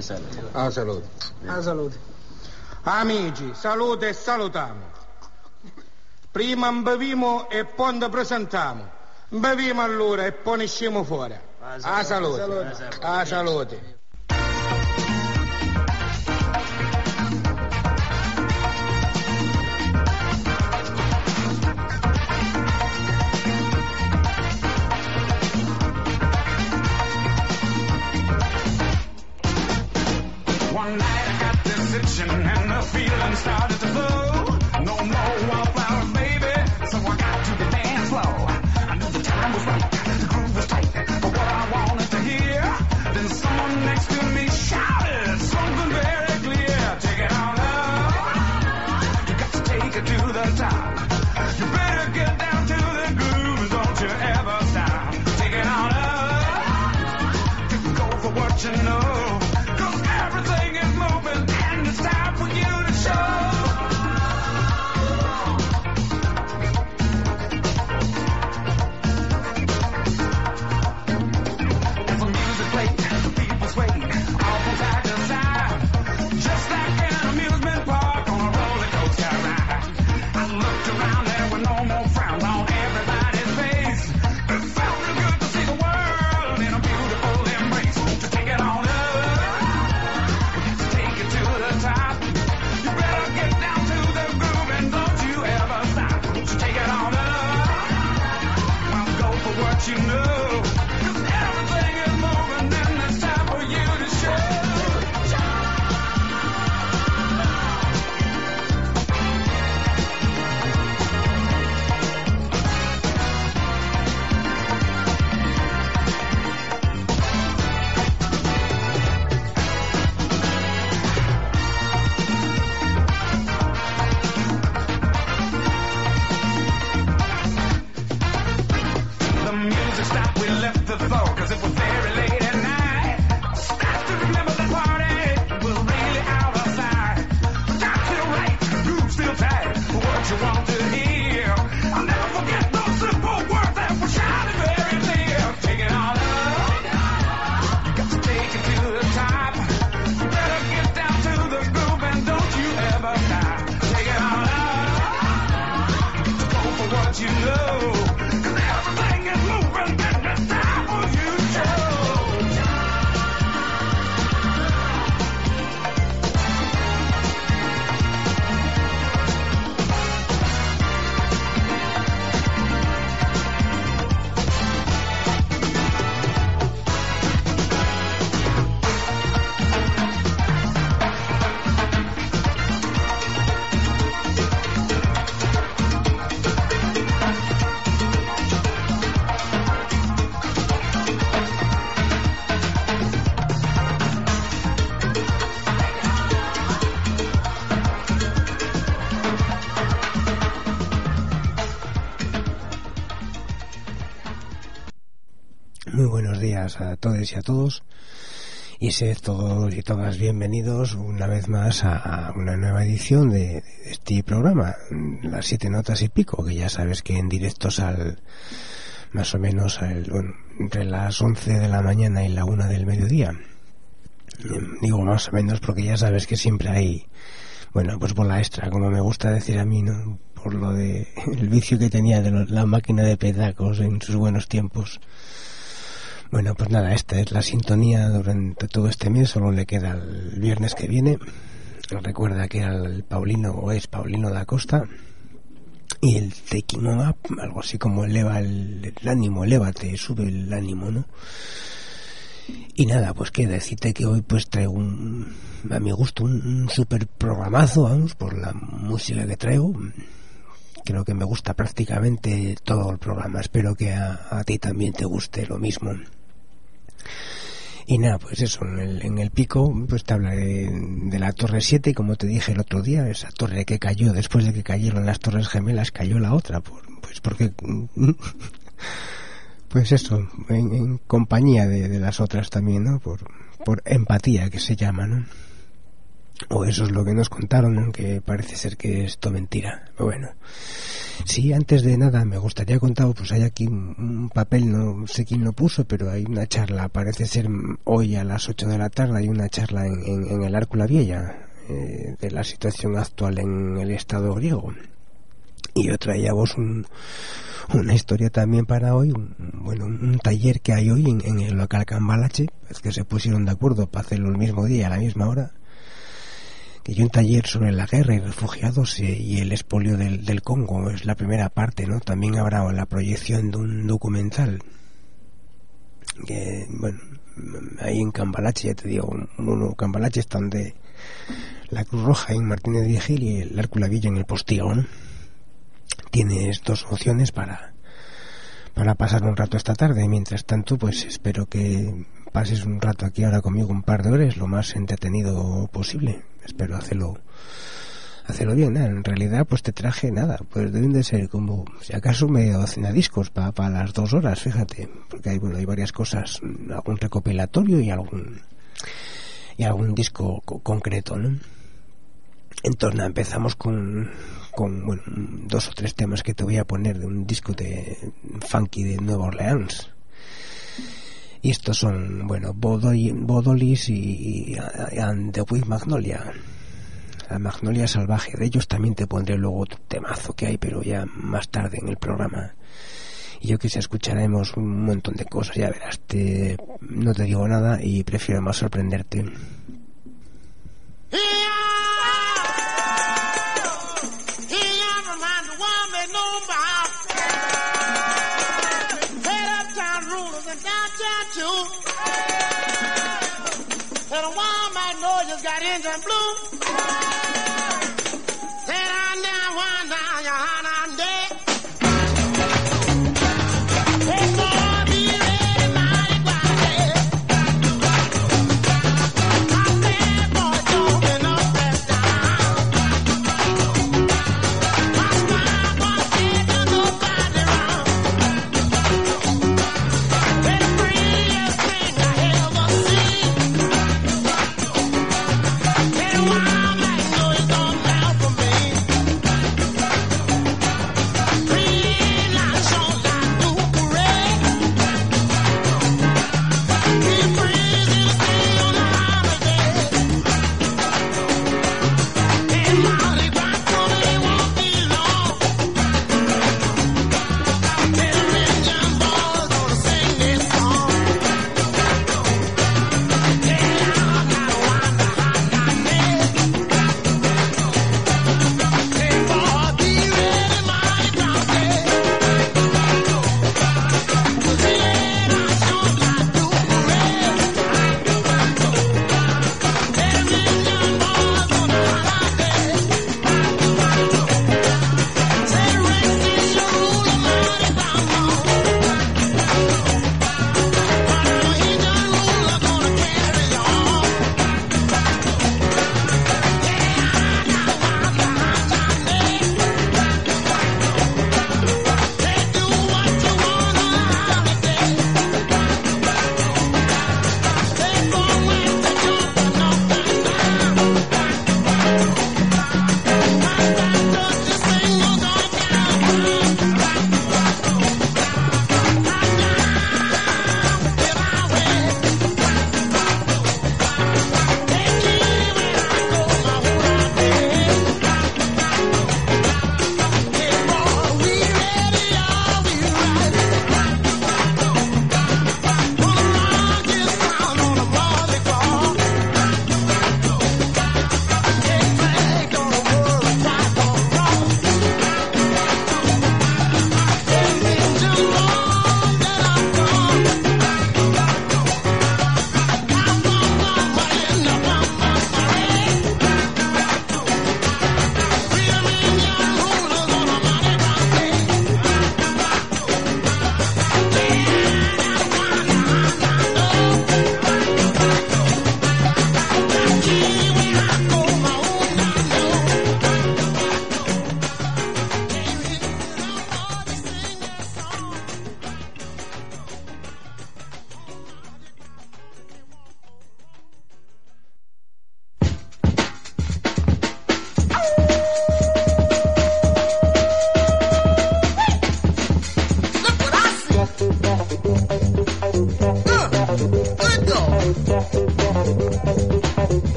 A salute. A salute. Amici, salute e salutiamo. Prima beviamo e poi ne presentiamo. Beviamo allora e poi ne usciamo fuori. A salute. A salute. One night I got this itching and the feeling started to flow. No more wildflower, baby, so I got to the dance floor. I knew the time was right, the groove was tight, but what I wanted to hear, then someone next to me shouted something very clear. Take it on up, you got to take it to the top. You better get down to the groove, don't you ever stop. Take it on up, go for what you know. Everything is moving and it's time for you to show. As the music played, the people swayed, all from side to side, just like an amusement park on a roller coaster ride. I looked around, there were no more frowns on everybody's face. It felt real good to see the world in a beautiful embrace. Won't you take it on up? Top. You better get down to the groove and don't you ever stop. Won't you take it on up? Well, go for what you know. 'Cause everything is moving and it's time for you to show. Stop, we left the floor, cause it was very late at night. Stop to remember the party was really out of sight. Stop still right, groove still tight, what you want to hear. I'll never forget those simple words that were shouted very clear. Take it on up, you got to take it to the top. You better get down to the groove and don't you ever stop. Take it on up, you got to go for what you know. Everything is moving and it's time for you to show. Muy buenos días a todos y a todos, y sed todos y todas bienvenidos una vez más a una nueva edición de este programa, las 7 notas y pico, que ya sabes que en directos más o menos entre las 11 de la mañana y la 1 del mediodía. Digo más o menos porque ya sabes que siempre hay, bueno, pues bola extra, como me gusta decir a mí, ¿no? Por lo de el vicio que tenía de la máquina de pedacos en sus buenos tiempos. Bueno, pues nada, esta es la sintonía durante todo este mes, solo le queda el viernes que viene. Recuerda que era el Paulino, o es Paulino da Costa, y el Taking On Up, algo así como eleva el ánimo, elévate, sube el ánimo, ¿no? Y nada, pues qué decirte que hoy pues traigo a mi gusto un super programazo, vamos, por la música que traigo. Creo que me gusta prácticamente todo el programa, espero que a ti también te guste lo mismo. Y nada, pues eso, en el pico pues te hablaré de la Torre 7, como te dije el otro día, esa torre que cayó después de que cayeron las Torres Gemelas, cayó la otra, pues porque pues eso, en compañía de las otras también, ¿no? Por empatía, que se llama, ¿no? O eso es lo que nos contaron, aunque parece ser que es todo mentira. Pero bueno, sí, antes de nada me gustaría contar, pues hay aquí un papel, no sé quién lo puso, pero hay una charla, parece ser hoy a las 8 de la tarde, hay una charla en el Arco La Vieja, de la situación actual en el Estado griego. Y yo traía vos una historia también para hoy, un taller que hay hoy en el local Cambalache, es que se pusieron de acuerdo para hacerlo el mismo día, a la misma hora, que hay un taller sobre la guerra y refugiados y el expolio del Congo, es la primera parte, ¿no? También habrá la proyección de un documental, que, bueno, ahí en Cambalache, ya te digo, Cambalache está donde la Cruz Roja en Martínez de Gil y el Arco La Vieja en el Postigo, ¿no? Tienes dos opciones para pasar un rato esta tarde. Mientras tanto, pues espero que pases un rato aquí ahora conmigo, un par de horas, lo más entretenido posible. Espero hacerlo bien, ¿eh? En realidad, pues te traje nada, pues deben de ser como, si acaso, media docena discos para las 2 horas, fíjate, porque hay varias cosas, algún recopilatorio y algún disco concreto, ¿no? Entonces, nada, empezamos con 2 o 3 temas que te voy a poner de un disco de funky de Nueva Orleans. Y estos son, Bodolis y And the With Magnolia, la Magnolia Salvaje. De ellos también te pondré luego otro temazo que hay, pero ya más tarde en el programa. Y yo que sé, escucharemos un montón de cosas, ya verás, no te digo nada y prefiero más sorprenderte. And a wild magnolia's got engine blue. Said I'm down one down, your heart I'm dead. It's gonna be ready, mighty quiet. My bad boy jumping up and down. My smile boy taking nobody round. It's the prettiest thing I ever seen. Wow.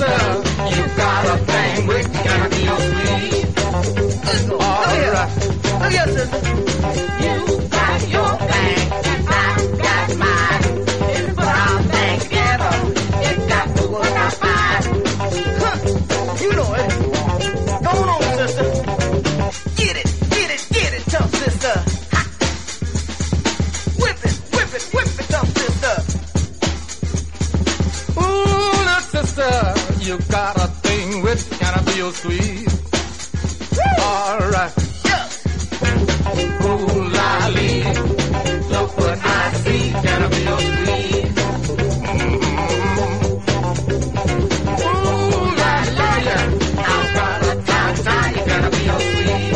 sister, you got a thing which can be sweet. All right. Look here, sister. You got your thing and I got mine. If we put our thing together, it got to work out fine. Huh. You know it. Go on, sister. Get it, tough sister. Ha. Whip it, tough sister. Ooh, little sister, you got a thing which can feel sweet. All right. Yeah. Ooh, lolly, look what I see, can feel sweet. Mm-hmm. Ooh, lolly, I've got a tie, you can feel sweet.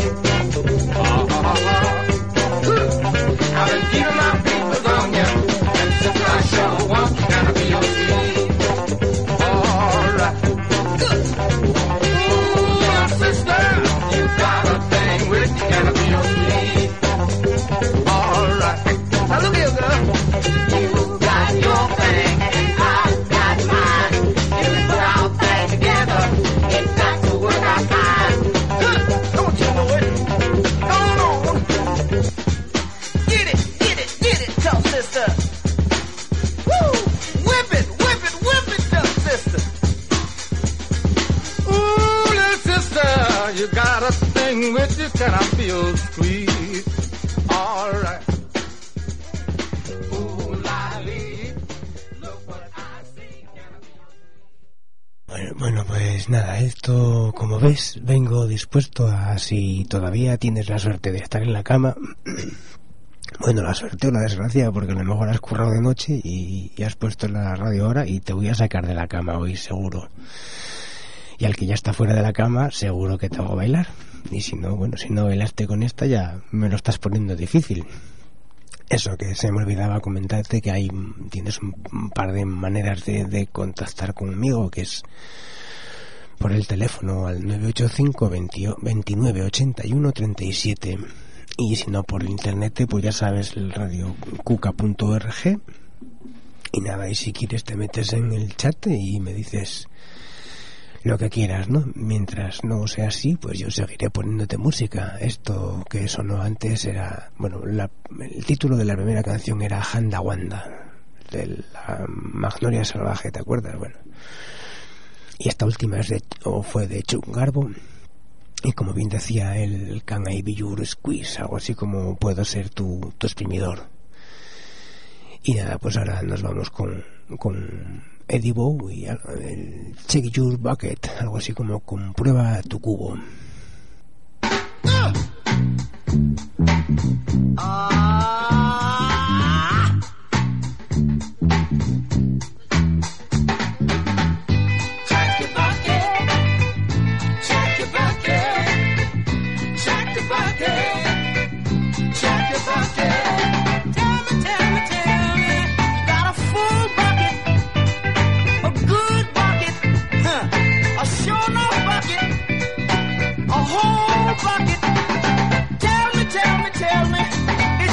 I've been keeping my fingers on you, and since I sure want you, can feel sweet. All right. Good. Ooh, sister, you got a thing which can feel sweet. All right. Now look here, girl. You got your thing and I got mine. If we put our thing together, it got to work out fine. Good. Don't you know it? Go on. Get it, tough sister. Woo! Whip it, tough sister. Ooh, little sister, you got a thing which you cannot feel sweet. All right. Ooh, lolly, look what I see. Bueno, pues nada, esto, como ves, vengo dispuesto a, si todavía tienes la suerte de estar en la cama, bueno, la suerte o la desgracia, porque a lo mejor has currado de noche y has puesto la radio ahora y te voy a sacar de la cama hoy, seguro. Y al que ya está fuera de la cama, seguro que te hago bailar. Y si no, bueno, si no bailaste con esta, ya me lo estás poniendo difícil. Eso, que se me olvidaba comentarte que tienes un par de maneras de contactar conmigo, que es por el teléfono al 985 29 81 37, y si no por internet, pues ya sabes, el radiocuca.org. Y nada, y si quieres te metes en el chat y me dices lo que quieras, ¿no? Mientras no sea así, pues yo seguiré poniéndote música. Esto que sonó antes era, bueno, el título de la primera canción era Handa Wanda, de la Magnolia Salvaje, ¿te acuerdas? Bueno, y esta última fue de Chuck Garbo, y como bien decía el Can I Be Your Squeeze, algo así como puedo ser tu exprimidor. Y nada, pues ahora nos vamos con Eddie Bowie, el Check Your Bucket, algo así como comprueba tu cubo. Bucket. Tell me,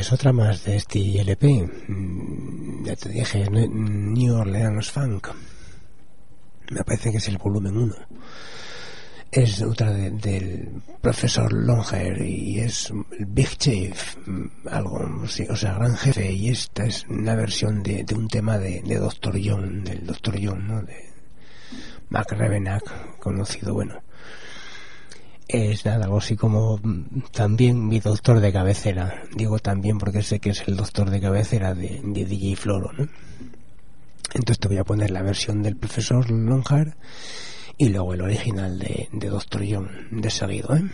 pues otra más de este LP. Ya te dije, New Orleans Funk. Me parece que es el volumen 1. Es otra del profesor Longhair y es el Big Chief, algo, sí, o sea, gran jefe. Y esta es una versión de un tema de Dr. John, del Dr. John, ¿no? De Mac Rebennack, conocido, bueno. Es nada, algo así como también mi doctor de cabecera. Digo también porque sé que es el doctor de cabecera de DJ Floro, ¿no? Entonces te voy a poner la versión del profesor Longhair y luego el original de Dr. John de seguido, ¿eh?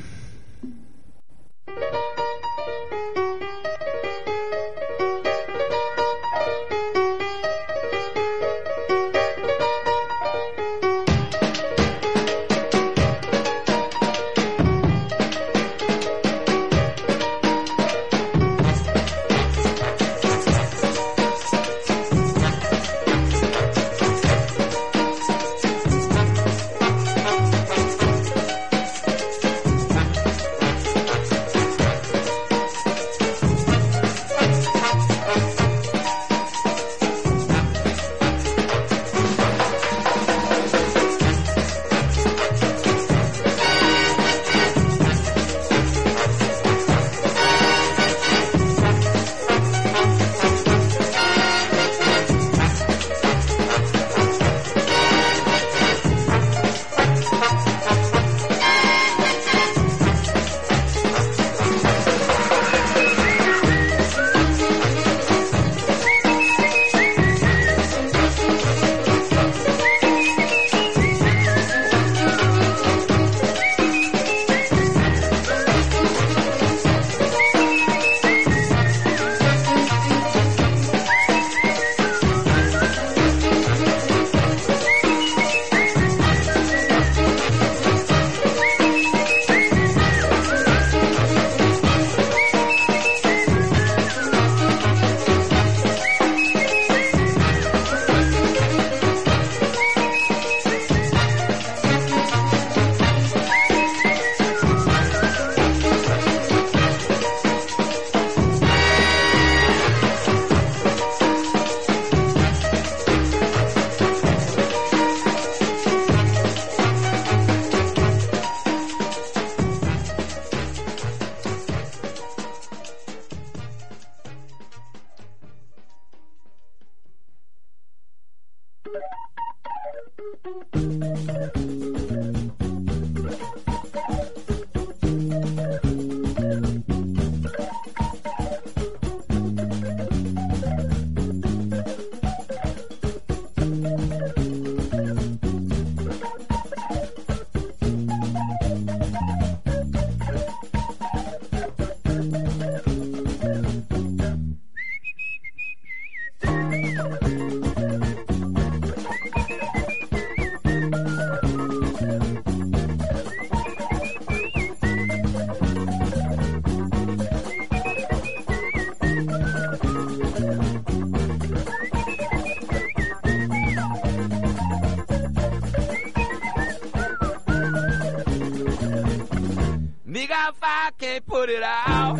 Can't put it out.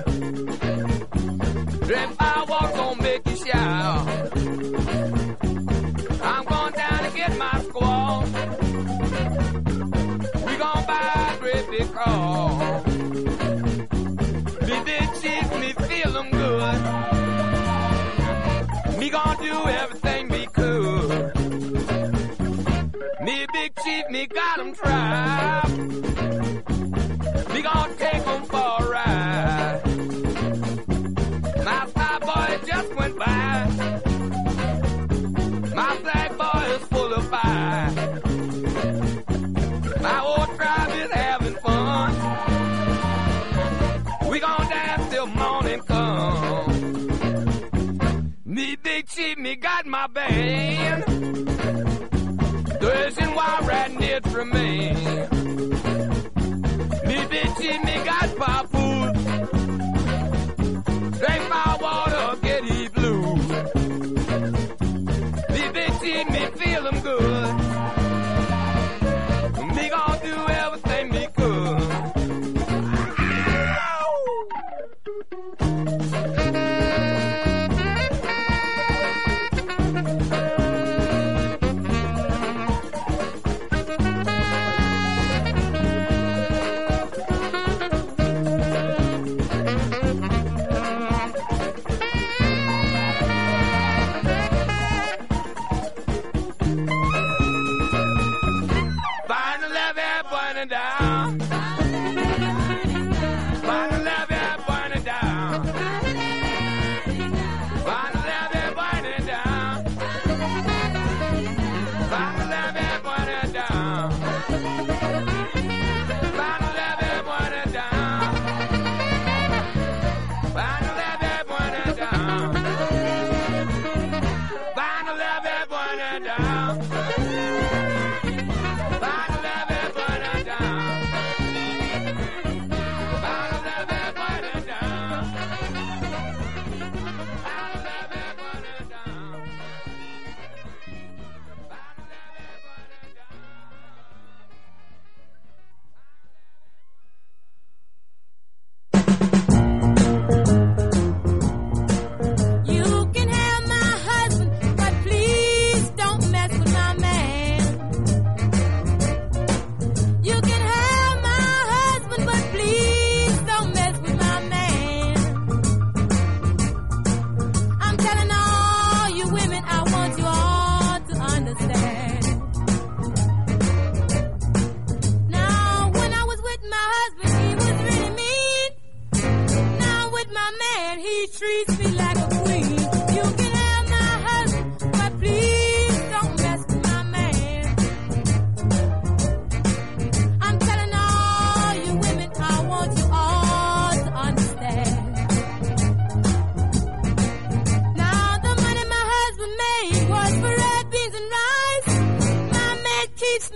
If I walk, gon' make you shout. I'm going down to get my squaw. We gon' buy a great big car. Me big chief, me feel them good. Me gon' do everything we could. Me big chief, me got 'em tried. We gon' take 'em for a ride. My fly boy just went by. My black boy is full of fire. My old tribe is having fun. We gon' dance till morning come. Me big chief, me got my band. Thursday wild riding it from me. Me bitchy, me got papoose. Drink my water, get he blue. Me bitchy, me feel them good. Me gon' do everything me could.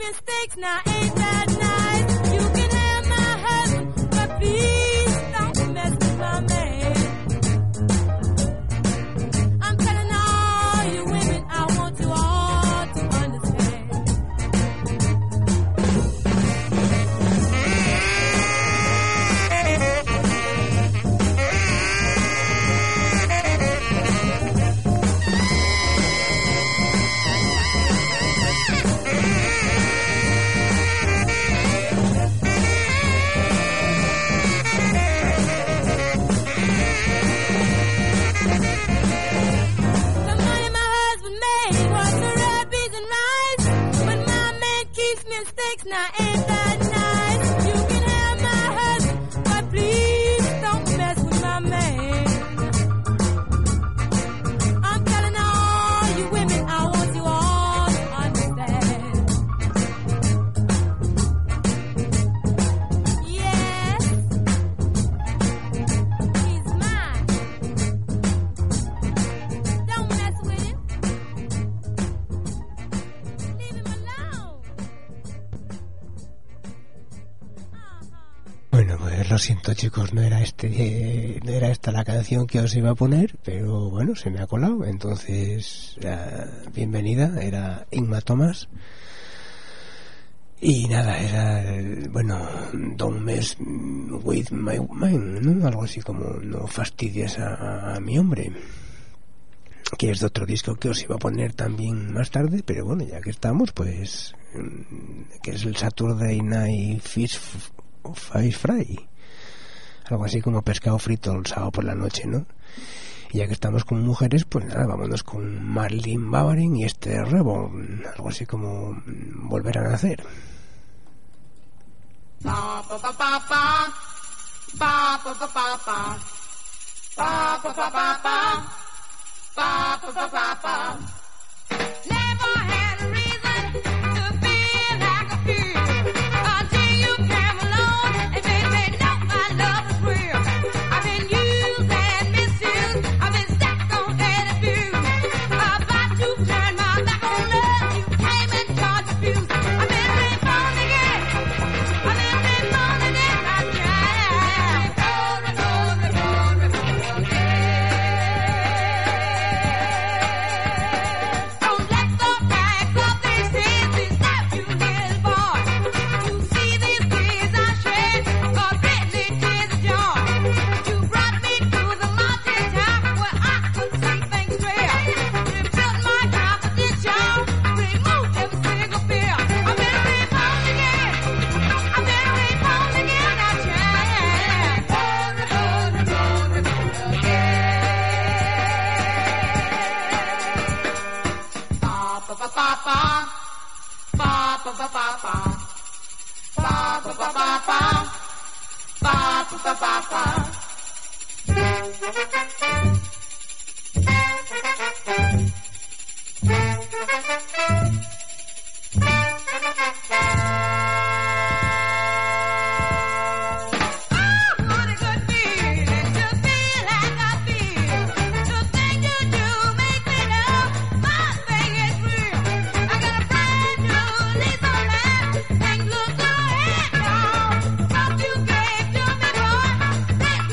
mistakes, now ain't that nice? You can have my husband, but please don't mess with my man. I'm telling all you women, I want you all to understand. The money my husband made was the red beans and rice, but my man keeps mistakes, now ain't that nice? You can have my husband, but please don't mess with my man. I'm telling all you women, I want you all to understand. Yes, he's mine. Don't mess with him. Leave him alone. Bueno, pues lo siento, chicos, no era esta la canción que os iba a poner, pero bueno, se me ha colado. Entonces, bienvenida, era Inma Thomas. Y nada, era Don't Mess With My Mind, ¿no? Algo así como no fastidies a mi hombre, que es de otro disco que os iba a poner también más tarde, pero bueno, ya que estamos, pues que es el Saturday Night Fish Fry, algo así como pescado frito el sábado por la noche, ¿no? Y ya que estamos con mujeres, pues nada, vámonos con Marlene Bavarin y este Reborn, algo así como volver a nacer. Ba ba ba ba ba. Ba ba ba ba ba. Ba ba ba ba ba. Ba ba ba ba ba. Never had a reason to feel like I feel until you came along and made me know my love was real. I've been used and misused. I've been stuck on any view. About to turn my back on love. You came and caused abuse. I've been reborn again. I've been reborn again. I tried. Reborn again. Don't let the rags of these sins disturb you, little boy. You see these tears I shed are really tears of joy. You brought me to the mountaintop where I could see things clear. You built my competition, removed every single fear. I've been reborn again. I've been reborn again. I tried. Reborn again. Ba ba ba ba. Ba ba ba ba ba. Ba ba ba ba ba. Ba ba ba ba ba. What a good feeling to feel like I feel. The thing you do make me know my thing is real. I got a brand new lease on life. Things look good now. What you gave to me, boy, they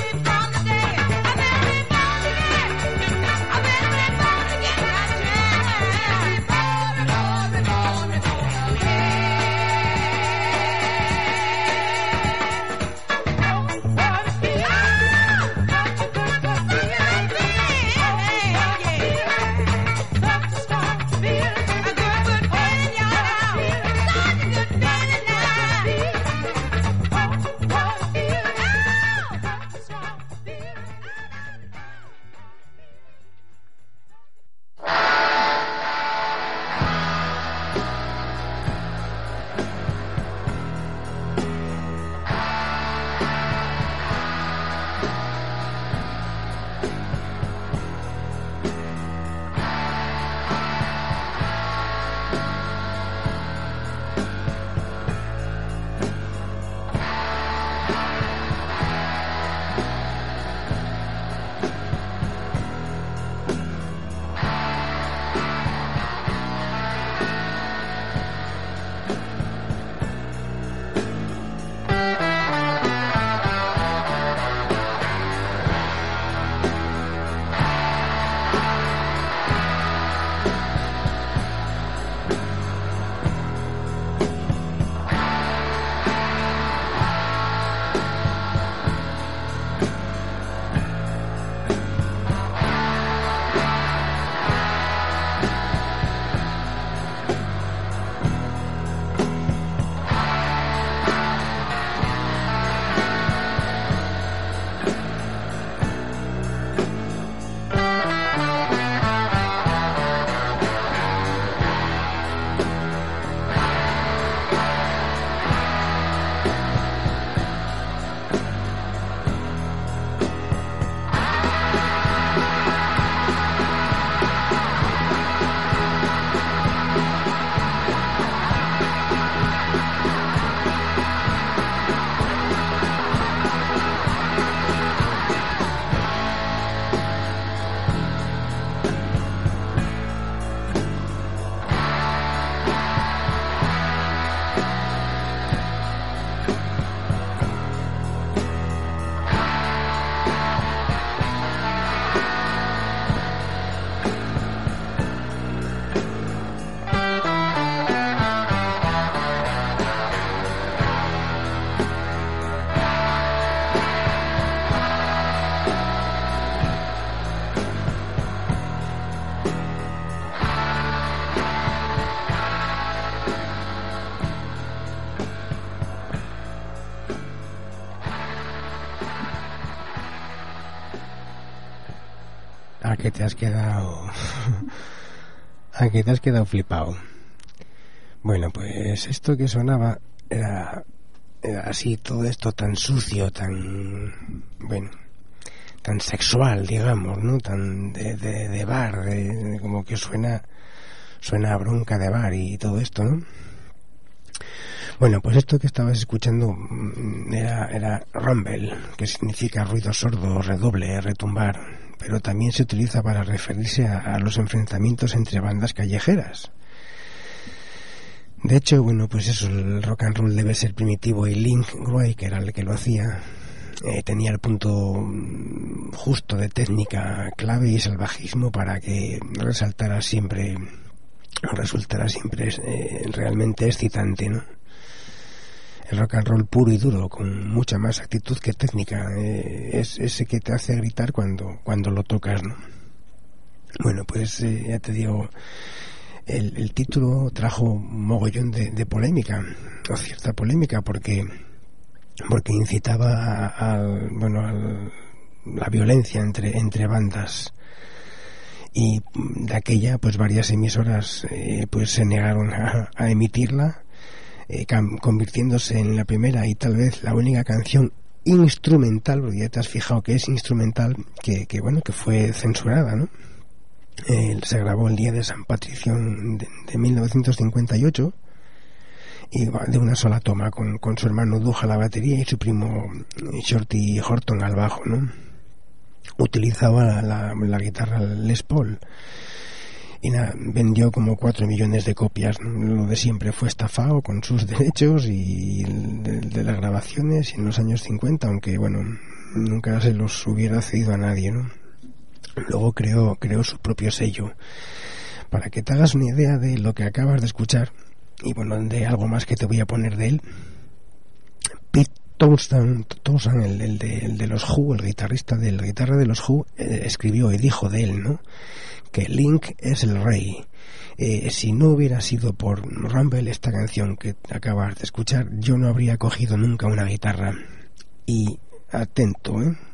te has quedado flipado. Bueno, pues esto que sonaba era así, todo esto tan sucio, tan sexual, digamos, ¿no? Tan de bar, como que suena a bronca de bar y todo esto, ¿no? Bueno, pues esto que estabas escuchando era rumble, que significa ruido sordo, redoble, retumbar, pero también se utiliza para referirse a los enfrentamientos entre bandas callejeras. De hecho, bueno, pues eso, el rock and roll debe ser primitivo, y Link Wray, que era el que lo hacía, tenía el punto justo de técnica clave y salvajismo para que resultara siempre realmente excitante, ¿no? El rock and roll puro y duro, con mucha más actitud que técnica, es ese que te hace gritar cuando lo tocas, ¿no? Bueno, pues ya te digo, el título trajo un mogollón de polémica, o cierta polémica, porque incitaba a la violencia entre bandas, y de aquella pues varias emisoras pues se negaron a emitirla, convirtiéndose en la primera y tal vez la única canción instrumental, porque ya te has fijado que es instrumental, que fue censurada, ¿no? Se grabó el día de San Patricio de 1958, y de una sola toma, con su hermano Doug a la batería y su primo Shorty Horton al bajo, ¿no? Utilizaba la guitarra Les Paul, y vendió como 4 millones de copias, ¿no? Lo de siempre, fue estafado con sus derechos y de las grabaciones, y en los años 50, aunque nunca se los hubiera cedido a nadie, ¿no? Luego creó su propio sello. Para que te hagas una idea de lo que acabas de escuchar, y de algo más que te voy a poner de él, Pete Townshend, el de los Who, el guitarra de los Who, escribió y dijo de él, ¿no?, que Link es el rey. Si no hubiera sido por Rumble, esta canción que acabas de escuchar, yo no habría cogido nunca una guitarra. Y atento,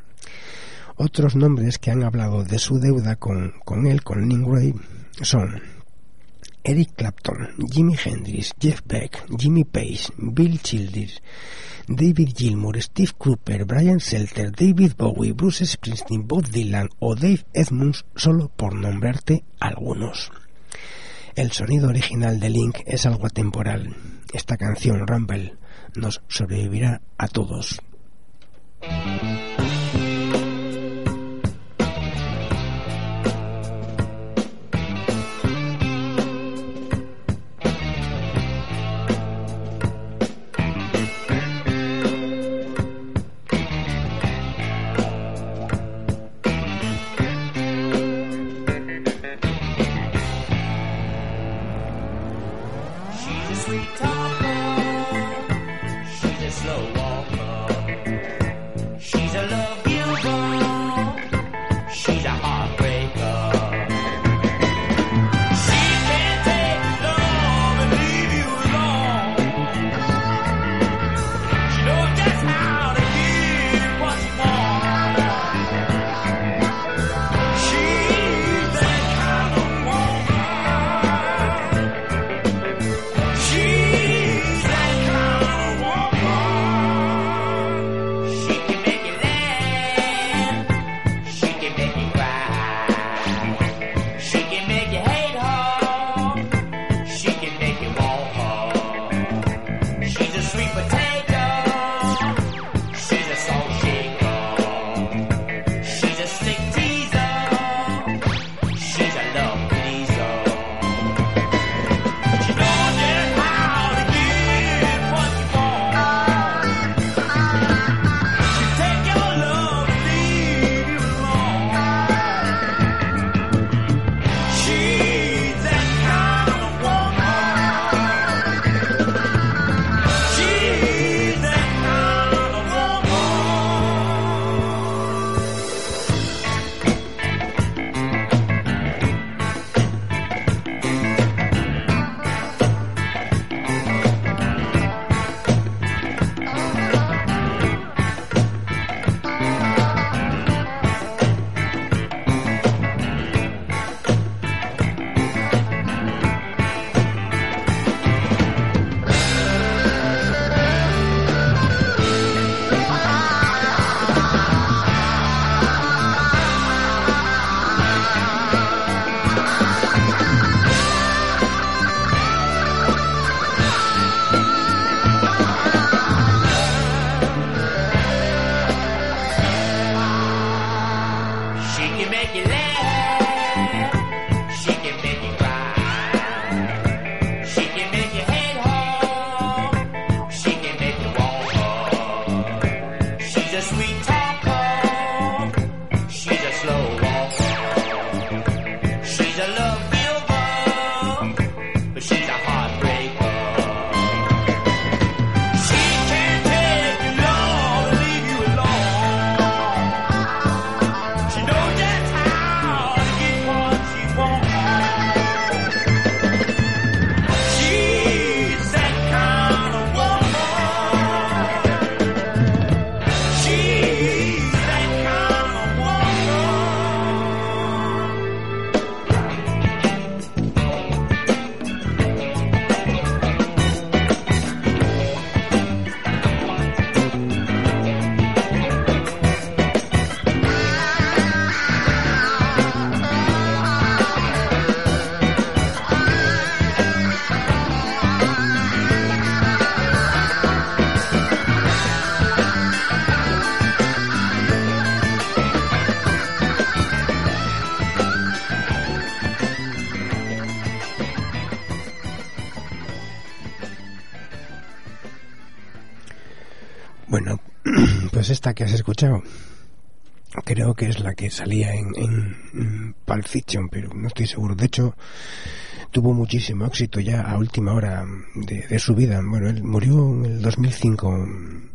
otros nombres que han hablado de su deuda con él, con Link Wray, son Eric Clapton, Jimi Hendrix, Jeff Beck, Jimmy Page, Bill Childers, David Gilmour, Steve Cropper, Brian Setzer, David Bowie, Bruce Springsteen, Bob Dylan o Dave Edmunds, solo por nombrarte algunos. El sonido original de Link es algo atemporal. Esta canción, Rumble, nos sobrevivirá a todos. Sweet talker, she's a slow walker. She's pues esta que has escuchado creo que es la que salía en Pulp Fiction, pero no estoy seguro. De hecho, tuvo muchísimo éxito ya a última hora de su vida. Bueno, él murió en el 2005.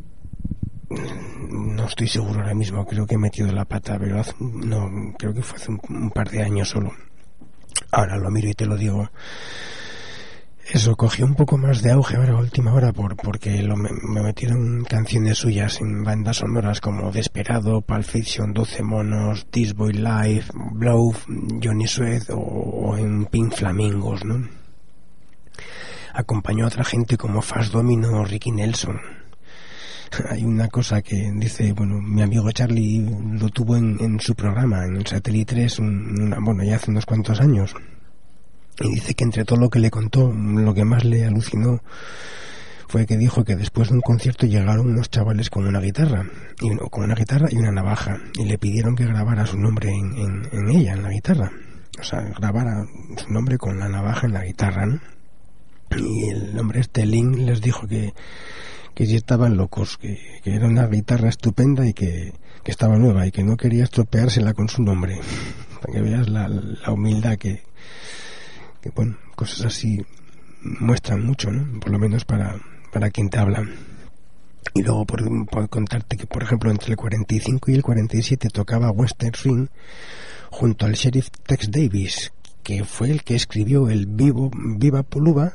No estoy seguro ahora mismo, creo que he metido la pata, pero creo que fue hace un par de años solo. Ahora lo miro y te lo digo. Eso, cogió un poco más de auge ahora a última hora porque me metieron canciones suyas en bandas sonoras como Desperado, Pulp Fiction, 12 monos, This Boy Live, Blow, Johnny Sweat o en Pink Flamingos, ¿no? Acompañó a otra gente como Fats Domino o Ricky Nelson. Hay una cosa que dice, bueno, mi amigo Charlie lo tuvo en su programa, en el Satélite 3, ya hace unos cuantos años. Y dice que entre todo lo que le contó, lo que más le alucinó fue que dijo que después de un concierto llegaron unos chavales con una guitarra y una navaja, y le pidieron que grabara su nombre en ella, en la guitarra. O sea, grabara su nombre con la navaja en la guitarra, ¿no? Y el hombre Link les dijo que sí estaban locos, que era una guitarra estupenda y que estaba nueva y que no quería estropeársela con su nombre. Para que veas la humildad que bueno, cosas así muestran mucho, ¿no? Por lo menos para quien te habla. Y luego por contarte que, por ejemplo, entre el 45 y el 47 tocaba Western Swing junto al sheriff Tex Davis, que fue el que escribió el Viva Poluba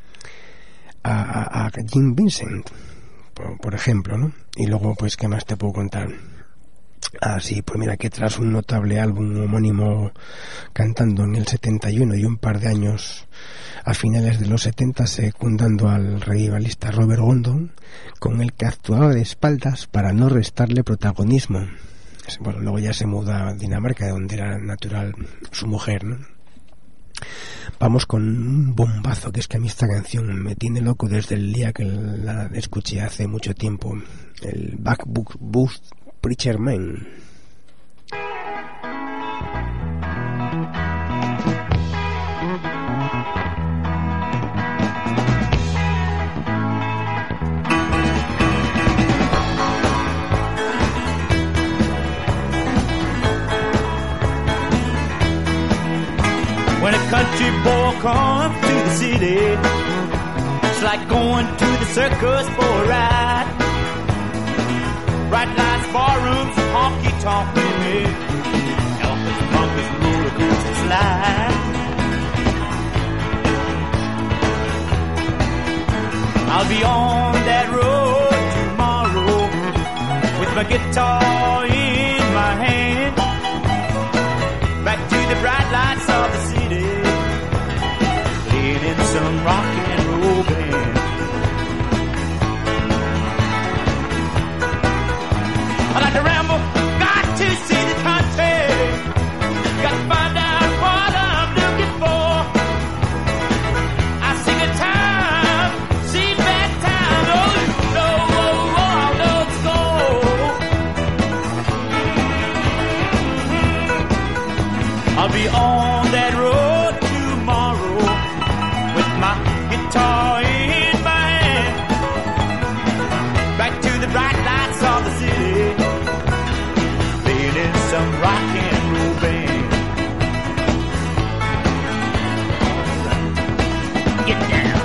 a Jim Vincent, por ejemplo, ¿no? Y luego, pues, ¿qué más te puedo contar? Sí, pues mira, que tras un notable álbum homónimo cantando en el 71 y un par de años a finales de los 70, secundando al revivalista Robert Gondon, con el que actuaba de espaldas para no restarle protagonismo. Bueno, luego ya se muda a Dinamarca, de donde era natural su mujer, ¿no? Vamos con un bombazo, que es que a mí esta canción me tiene loco desde el día que la escuché hace mucho tiempo. El Backbook Boost Preacher Man. When a country boy comes to the city, it's like going to the circus for a ride. Bright lights, barrooms, honky-tonk women, elephants, monkeys, roller coaster slide. I'll be on that road tomorrow with my guitar in my hand, back to the bright lights of the city, playing in some rock and roll band. I like to ramble, got to see the country, got to find out what I'm looking for. I see the time, see bad time, oh, no, let's go. I'll be on that road tomorrow with my guitar in my hand, back to the bright lights of the city, playing in some rock and roll band. Get down.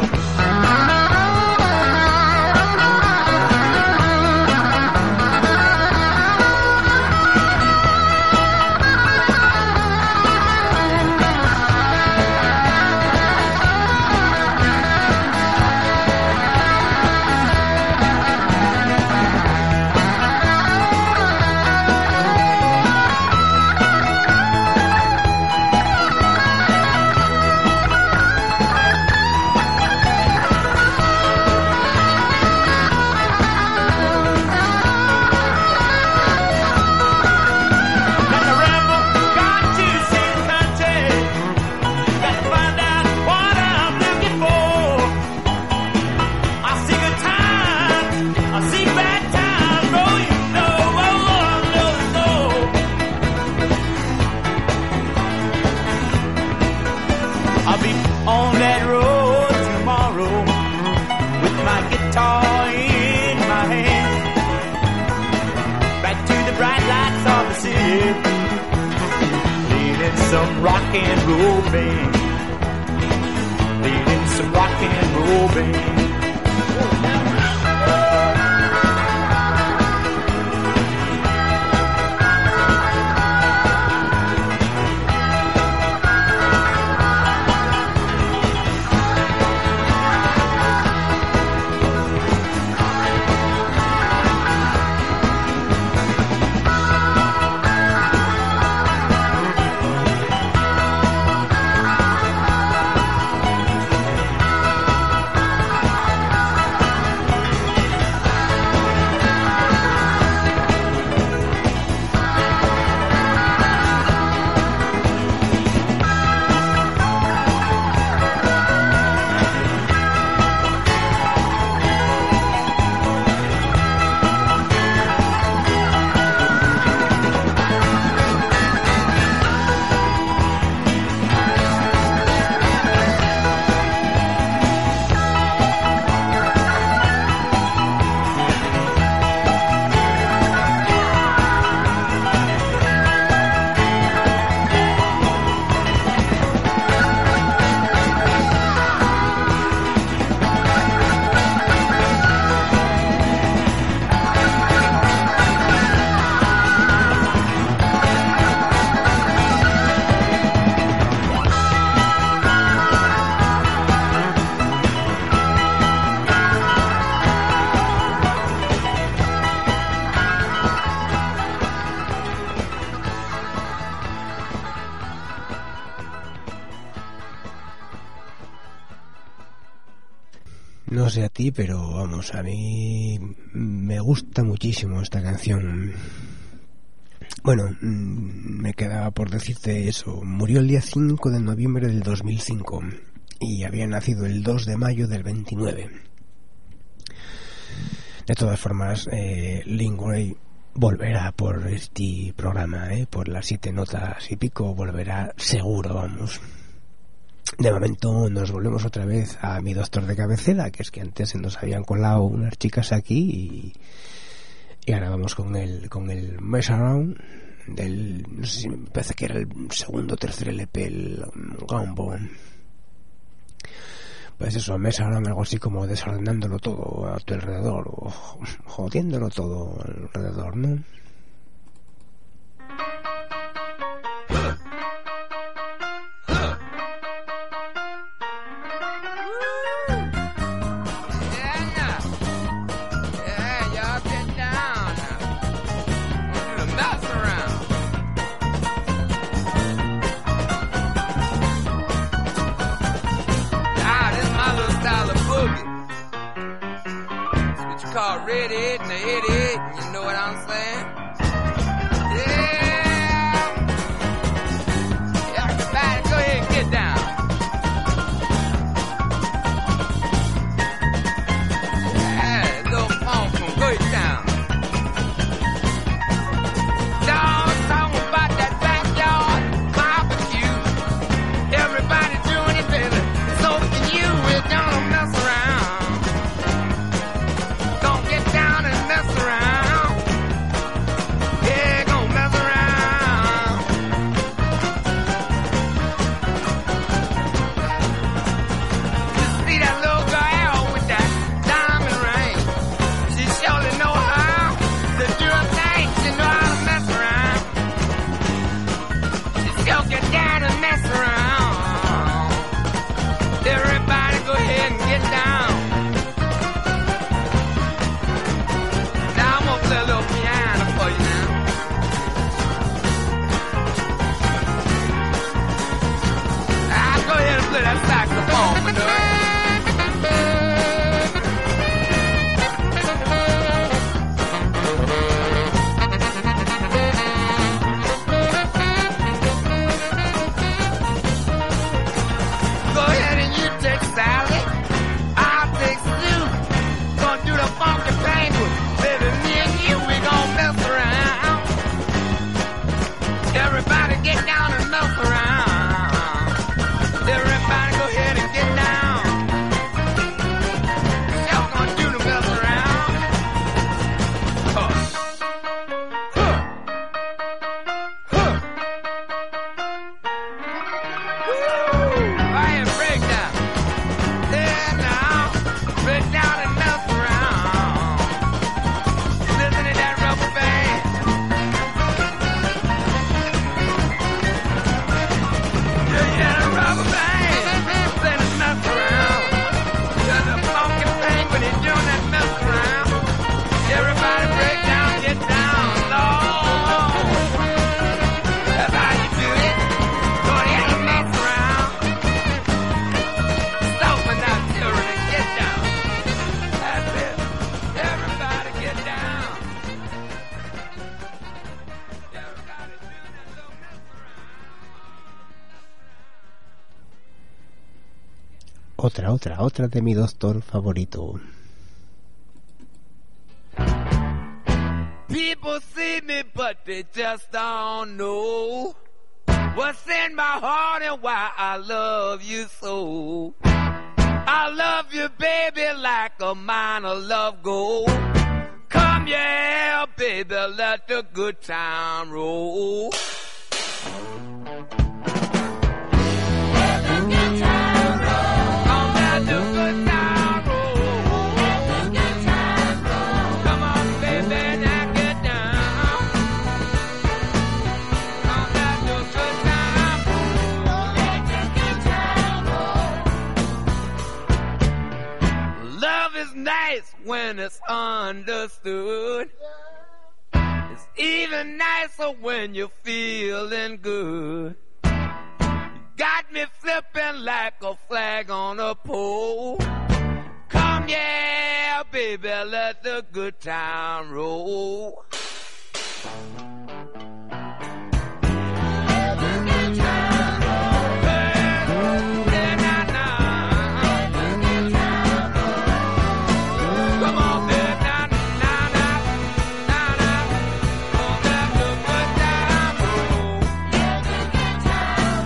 some rock and roll band. Played in some rock and roll band. No sé a ti, pero vamos, a mí me gusta muchísimo esta canción. Bueno, me quedaba por decirte eso. Murió el día 5 de noviembre del 2005 y había nacido el 2 de mayo del 29. De todas formas, Lynn Gray volverá por este programa, por las 7 notas y pico, volverá seguro, vamos. De momento nos volvemos otra vez a mi doctor de cabecera, que es que antes se nos habían colado unas chicas aquí y ahora vamos con el Mess Around del, no sé si me parece que era el segundo o tercer LP, el Gumbo. Pues eso, Mess Around, algo así como desordenándolo todo a tu alrededor o jodiéndolo todo alrededor, ¿no? Red head and the head head, you know what I'm saying? Yeah! Everybody go ahead and get down. Yeah, little funk from go down. Dog talking about that backyard barbecue. Everybody doing it, baby. So can you, we're gonna mess around. Mess around, yeah, gonna mess around. You see that little girl with that diamond ring? She surely know how to do a thing. She know how to mess around. She still get down and mess around. Everybody go ahead and get down. A little piano for you now. I'll go ahead and play that saxophone for you. Go ahead and you take Sally, I'll take Sue. Gonna do the funky penguin. Baby, me and you, we gon' mess around. Everybody get down and mess around. Everybody go otra de mi doctor favorito. People see me, but they just don't know what's in my heart and why I love you so. I love you, baby, like a mine of love gold. Come, yeah, baby, let the good time roll. Let the good time roll. Come, let the good time roll. Let the good time roll. Come on, baby, now get down. Come, let the good time roll. Let the good time roll. Love is nice when it's understood. It's even nicer when you're feeling good. You got me flipping like a flag on a pole. Come, yeah, baby, let the good time roll. Let the good time roll. Hey, yeah, nah, nah. Let the good time roll. Come on, baby, nah, nah, nah, nah, nah. Oh, let the good time roll. Let the good time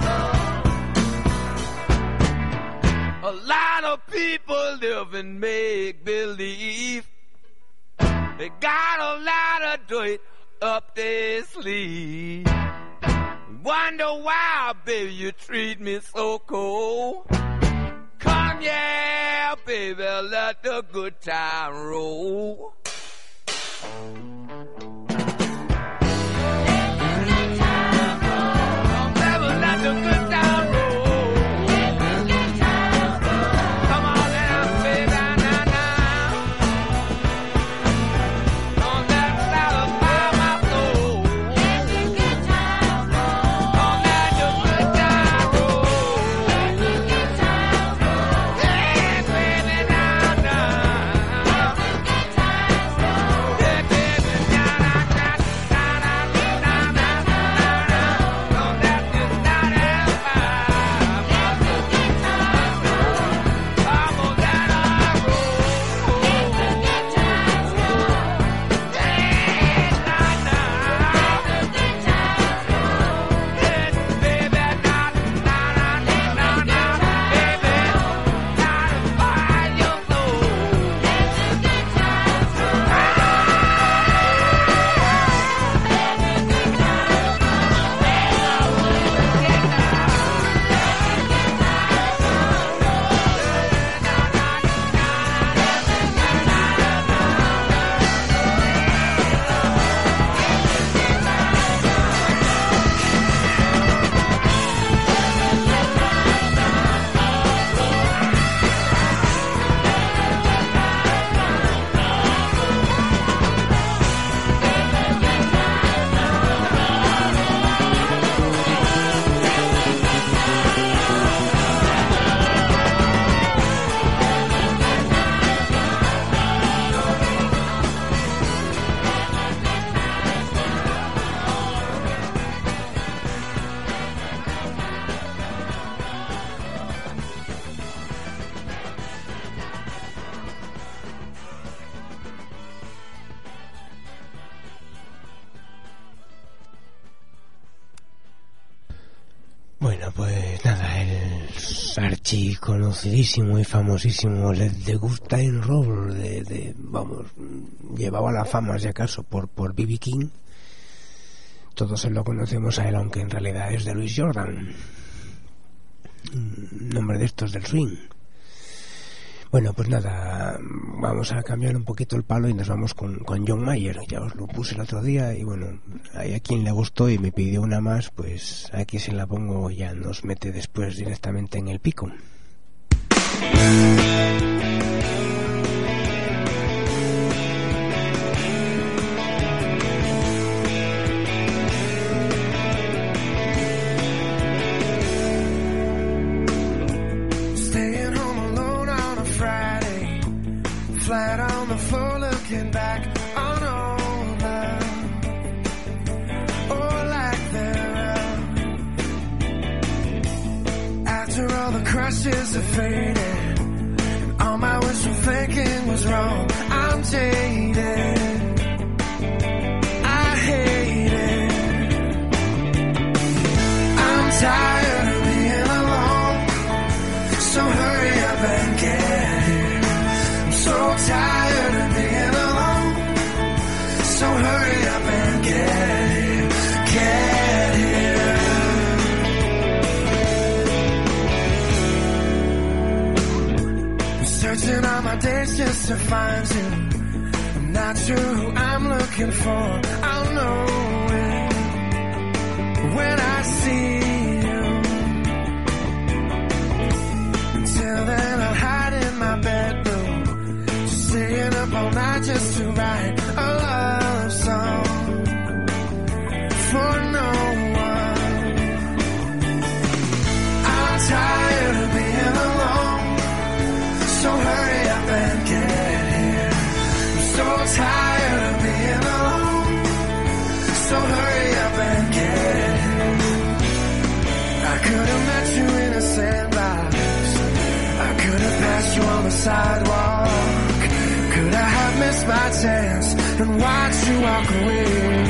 roll. A lot of people live in make-believe. They got a lot of dirt up their sleeve. Wonder why, baby, you treat me so cold. Come, yeah, baby, let the good time roll. Let the good time roll. Oh, baby, let the good time roll. Let the good time roll. Come on now, baby, nah, nah. Don't let satisfy my soul. Let the good time roll. Don't let the good time roll. Let the good time roll. Yeah, baby, nah, nah. Let the good time roll. Yeah, baby, nah, nah, nah, nah, nah, nah, nah, nah. Don't let this satisfy. Let the good time roll. Come on, let her roll. Let the good time roll. Yeah, nah, nah. Let the good time roll. Yeah, baby, nah, nah, nah, nah, nah, baby. Satisfy your soul. Let the good time roll. Bueno, pues nada, el archiconocidísimo y famosísimo Let the Good Time Roll vamos, llevaba la fama si acaso por B.B. King. Todos lo conocemos a él, aunque en realidad es de Louis Jordan, un nombre de estos del swing. Bueno, pues nada, vamos a cambiar un poquito el palo y nos vamos con John Mayer. Ya os lo puse el otro día y bueno, hay a quien le gustó y me pidió una más, pues aquí se la pongo, ya nos mete después directamente en el pico. Flat on the floor looking back on old love. Oh, like thereof. At After all the crushes have faded, and all my wishful thinking was wrong. I'm jaded, I hate it. I'm tired of being alone, so hurry up and get here. I'm so tired of being alone, so hurry up and get here. Get here. I'm searching all my days just to find you. I'm not sure who I'm looking for. I'll know it when I see you. Until then I'll hide in my bedroom, just staying up all night just to write a love song for no one. I'm tired of being alone, so hurry up and get here. I'm so tired of being alone, so hurry up and get here. I could have met you in a sandbox, I could have passed you on the sidewalk. Could I have missed my chance and watched you walk away?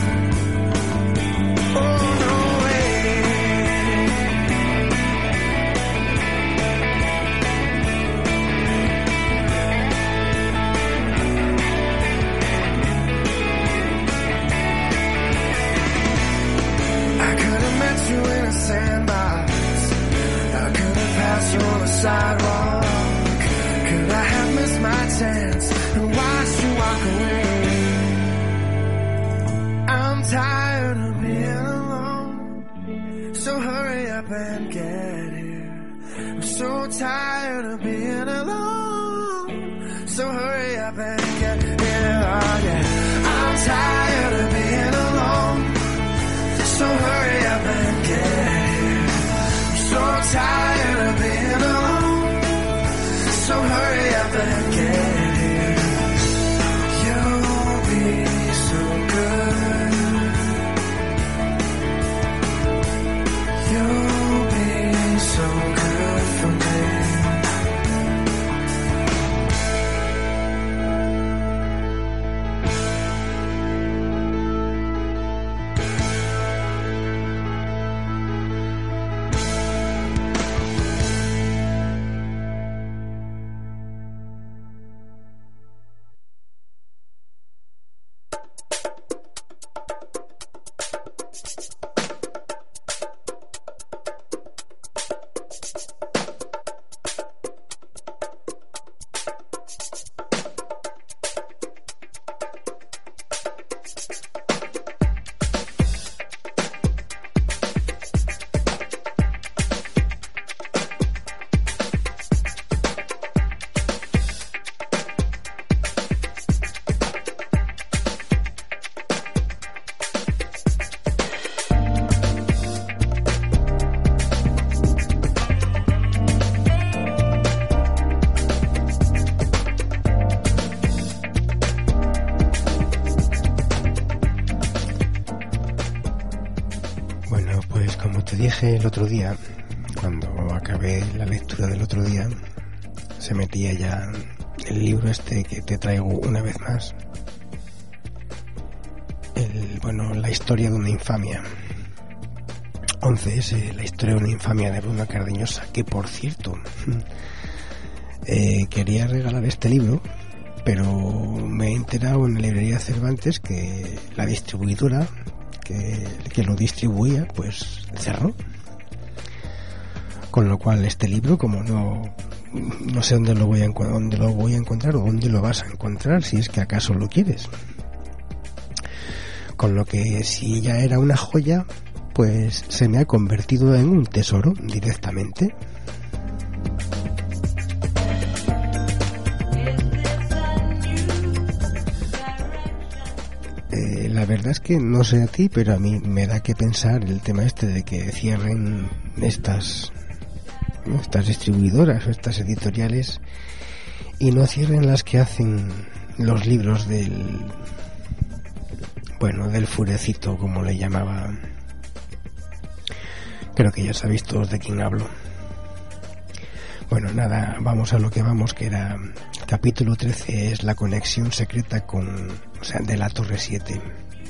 Oh, no way. I could have met you in a sandbox, I could have passed you on the sidewalk. Could I have missed my chance and watched you walk away? I'm tired of being alone, so hurry up and get here. I'm so tired of being alone, so hurry up and get here. Oh yeah, I'm tired of being alone, so hurry up and get here. I'm so tired of being alone, so hurry up and get here. You'll be so good, you'll be so good for me. Dije el otro día, cuando acabé la lectura del otro día, se metía ya el libro este que te traigo una vez más, la historia de una infamia. 11S, la historia de una infamia de Bruno Cardeñosa, que por cierto quería regalar este libro, pero me he enterado en la librería Cervantes que la distribuidora que lo distribuía pues cerró, con lo cual este libro, como no sé dónde lo voy a encontrar o dónde lo vas a encontrar, si es que acaso lo quieres, con lo que si ya era una joya, pues se me ha convertido en un tesoro directamente. La verdad es que no sé a ti, pero a mí me da que pensar el tema este de que cierren estas distribuidoras o estas editoriales y no cierren las que hacen los libros del furecito, como le llamaba. Creo que ya sabéis todos de quién hablo. Bueno, nada, vamos a lo que vamos, que era capítulo 13, es la conexión secreta de la Torre 7.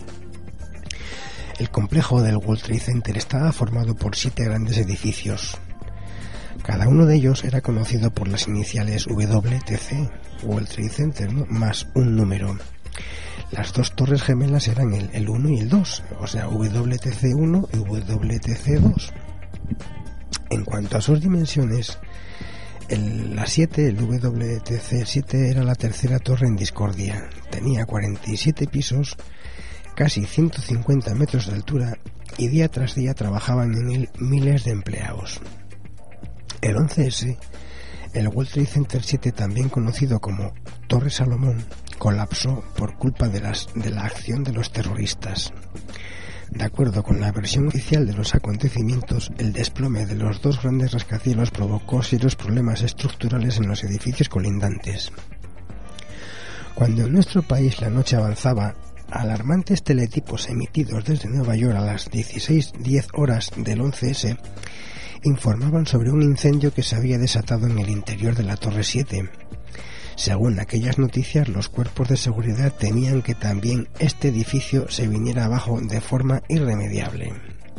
El complejo del World Trade Center estaba formado por 7 grandes edificios. Cada uno de ellos era conocido por las iniciales WTC, World Trade Center, ¿no?, más un número. Las dos torres gemelas eran el 1 y el 2, o sea, WTC1 y WTC2. En cuanto a sus dimensiones, la 7, el WTC7, era la tercera torre en discordia. Tenía 47 pisos, casi 150 metros de altura, y día tras día trabajaban en él miles de empleados. El 11S, el World Trade Center 7, también conocido como Torre Salomón, colapsó por culpa de la acción de los terroristas. De acuerdo con la versión oficial de los acontecimientos, el desplome de los dos grandes rascacielos provocó serios problemas estructurales en los edificios colindantes. Cuando en nuestro país la noche avanzaba, alarmantes teletipos emitidos desde Nueva York a las 16:10 horas del 11S informaban sobre un incendio que se había desatado en el interior de la Torre 7. Según aquellas noticias, los cuerpos de seguridad temían que también este edificio se viniera abajo de forma irremediable.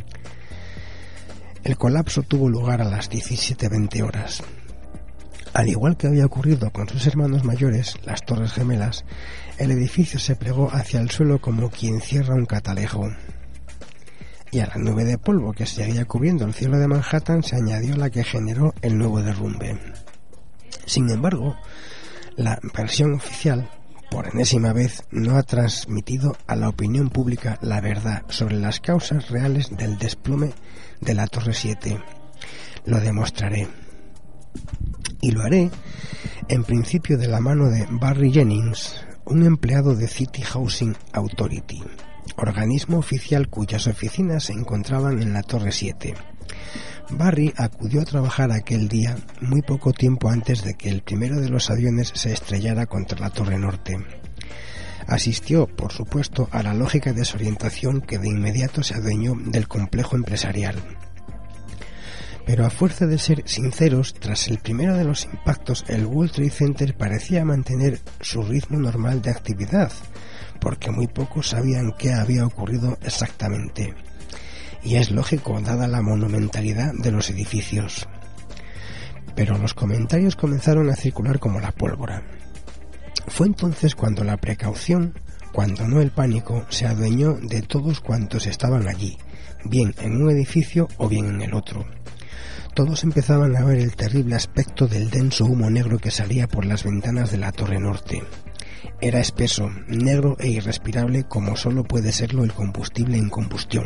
El colapso tuvo lugar a las 17:20 horas. Al igual que había ocurrido con sus hermanos mayores, las Torres Gemelas, el edificio se plegó hacia el suelo como quien cierra un catalejo. Y a la nube de polvo que seguía cubriendo el cielo de Manhattan se añadió la que generó el nuevo derrumbe. Sin embargo, la versión oficial, por enésima vez, no ha transmitido a la opinión pública la verdad sobre las causas reales del desplome de la Torre 7. Lo demostraré. Y lo haré, en principio, de la mano de Barry Jennings, un empleado de City Housing Authority, organismo oficial cuyas oficinas se encontraban en la Torre 7. Barry acudió a trabajar aquel día muy poco tiempo antes de que el primero de los aviones se estrellara contra la Torre Norte. Asistió, por supuesto, a la lógica desorientación que de inmediato se adueñó del complejo empresarial. Pero a fuerza de ser sinceros, tras el primero de los impactos, el World Trade Center parecía mantener su ritmo normal de actividad, porque muy pocos sabían qué había ocurrido exactamente. Y es lógico, dada la monumentalidad de los edificios. Pero los comentarios comenzaron a circular como la pólvora. Fue entonces cuando la precaución, cuando no el pánico, se adueñó de todos cuantos estaban allí, bien en un edificio o bien en el otro. Todos empezaban a ver el terrible aspecto del denso humo negro que salía por las ventanas de la Torre Norte. Era espeso, negro e irrespirable como solo puede serlo el combustible en combustión.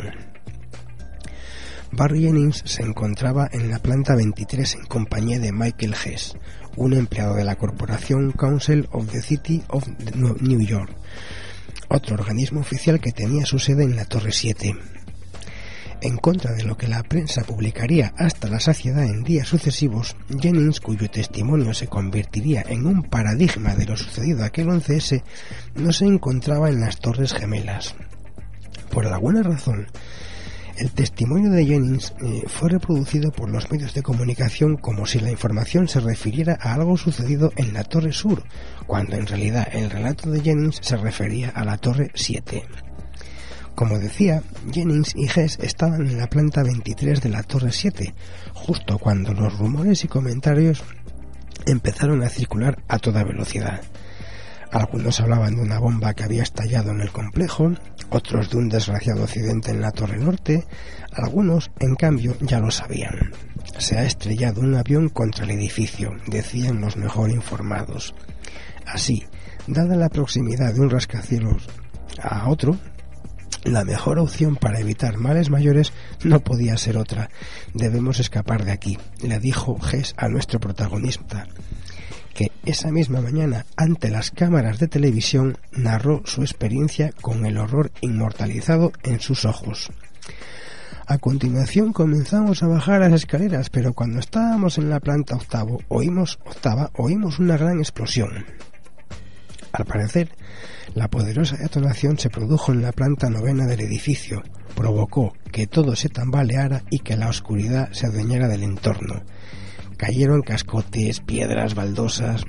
Barry Jennings se encontraba en la planta 23 en compañía de Michael Hess, un empleado de la corporación Council of the City of New York, otro organismo oficial que tenía su sede en la Torre 7. En contra de lo que la prensa publicaría hasta la saciedad en días sucesivos, Jennings, cuyo testimonio se convertiría en un paradigma de lo sucedido aquel 11S, no se encontraba en las Torres Gemelas. Por alguna razón, el testimonio de Jennings fue reproducido por los medios de comunicación como si la información se refiriera a algo sucedido en la Torre Sur, cuando en realidad el relato de Jennings se refería a la Torre 7. Como decía, Jennings y Hess estaban en la planta 23 de la Torre 7, justo cuando los rumores y comentarios empezaron a circular a toda velocidad. Algunos hablaban de una bomba que había estallado en el complejo, otros de un desgraciado accidente en la Torre Norte, algunos, en cambio, ya lo sabían. Se ha estrellado un avión contra el edificio, decían los mejor informados. Así, dada la proximidad de un rascacielos a otro, la mejor opción para evitar males mayores no podía ser otra. Debemos escapar de aquí, le dijo Hess a nuestro protagonista, que esa misma mañana, ante las cámaras de televisión, narró su experiencia con el horror inmortalizado en sus ojos. A continuación comenzamos a bajar las escaleras, pero cuando estábamos en la planta octava, oímos una gran explosión. Al parecer, la poderosa detonación se produjo en la planta 9 del edificio, provocó que todo se tambaleara y que la oscuridad se adueñara del entorno. Cayeron cascotes, piedras, baldosas.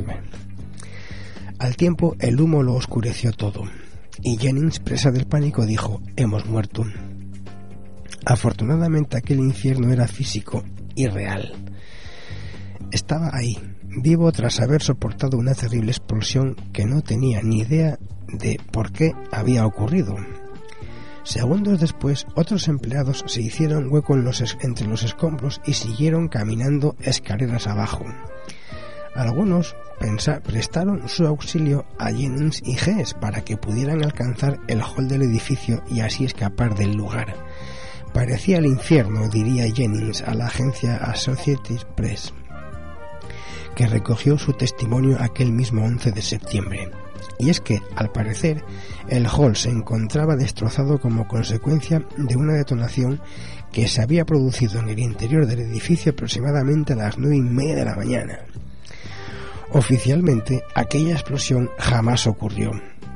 Al tiempo, el humo lo oscureció todo, y Jennings, presa del pánico, dijo: hemos muerto. Afortunadamente, aquel infierno era físico y real. Estaba ahí, vivo tras haber soportado una terrible explosión que no tenía ni idea de por qué había ocurrido. Segundos después, otros empleados se hicieron hueco entre los escombros y siguieron caminando escaleras abajo. Algunos prestaron su auxilio a Jennings y Hess para que pudieran alcanzar el hall del edificio y así escapar del lugar. Parecía el infierno, diría Jennings a la agencia Associated Press, que recogió su testimonio aquel mismo 11 de septiembre. Y es que, al parecer, el hall se encontraba destrozado como consecuencia de una detonación que se había producido en el interior del edificio aproximadamente a las 9:30 de la mañana. Oficialmente, aquella explosión jamás ocurrió.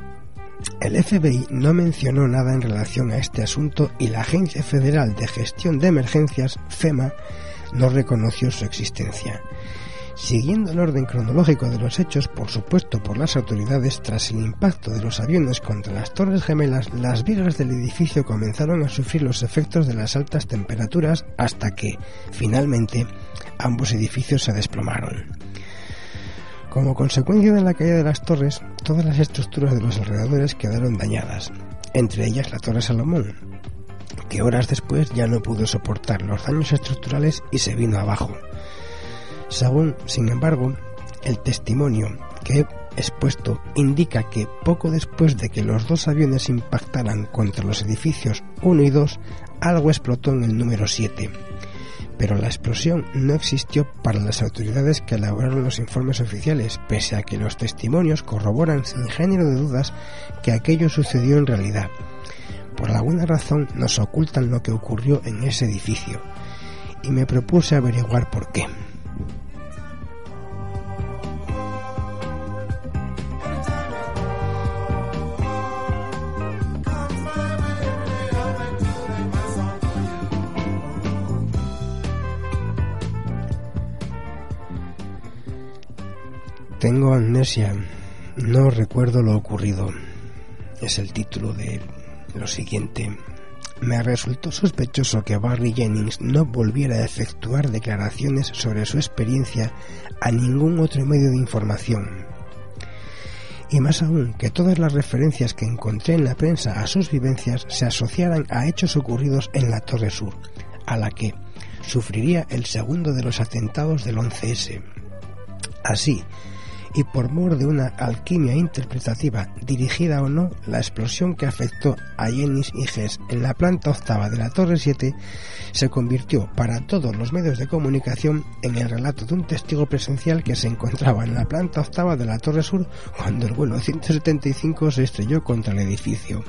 El FBI no mencionó nada en relación a este asunto y la Agencia Federal de Gestión de Emergencias, FEMA, no reconoció su existencia. Siguiendo el orden cronológico de los hechos, por supuesto por las autoridades, tras el impacto de los aviones contra las Torres Gemelas, las vigas del edificio comenzaron a sufrir los efectos de las altas temperaturas hasta que, finalmente, ambos edificios se desplomaron. Como consecuencia de la caída de las torres, todas las estructuras de los alrededores quedaron dañadas, entre ellas la Torre Salomón, que horas después ya no pudo soportar los daños estructurales y se vino abajo. Según, sin embargo, el testimonio que he expuesto indica que poco después de que los dos aviones impactaran contra los edificios 1 y 2, algo explotó en el número 7. Pero la explosión no existió para las autoridades que elaboraron los informes oficiales, pese a que los testimonios corroboran sin género de dudas que aquello sucedió en realidad. Por alguna razón nos ocultan lo que ocurrió en ese edificio, y me propuse averiguar por qué. Tengo amnesia, no recuerdo lo ocurrido. Es el título de lo siguiente. Me resultó sospechoso que Barry Jennings no volviera a efectuar declaraciones sobre su experiencia a ningún otro medio de información. Y más aún, que todas las referencias que encontré en la prensa a sus vivencias se asociaran a hechos ocurridos en la Torre Sur, a la que sufriría el segundo de los atentados del 11S. Así, y por mor de una alquimia interpretativa, dirigida o no, la explosión que afectó a Jennings y Hess en la planta octava de la Torre 7 se convirtió para todos los medios de comunicación en el relato de un testigo presencial que se encontraba en la planta octava de la Torre Sur cuando el vuelo 175 se estrelló contra el edificio.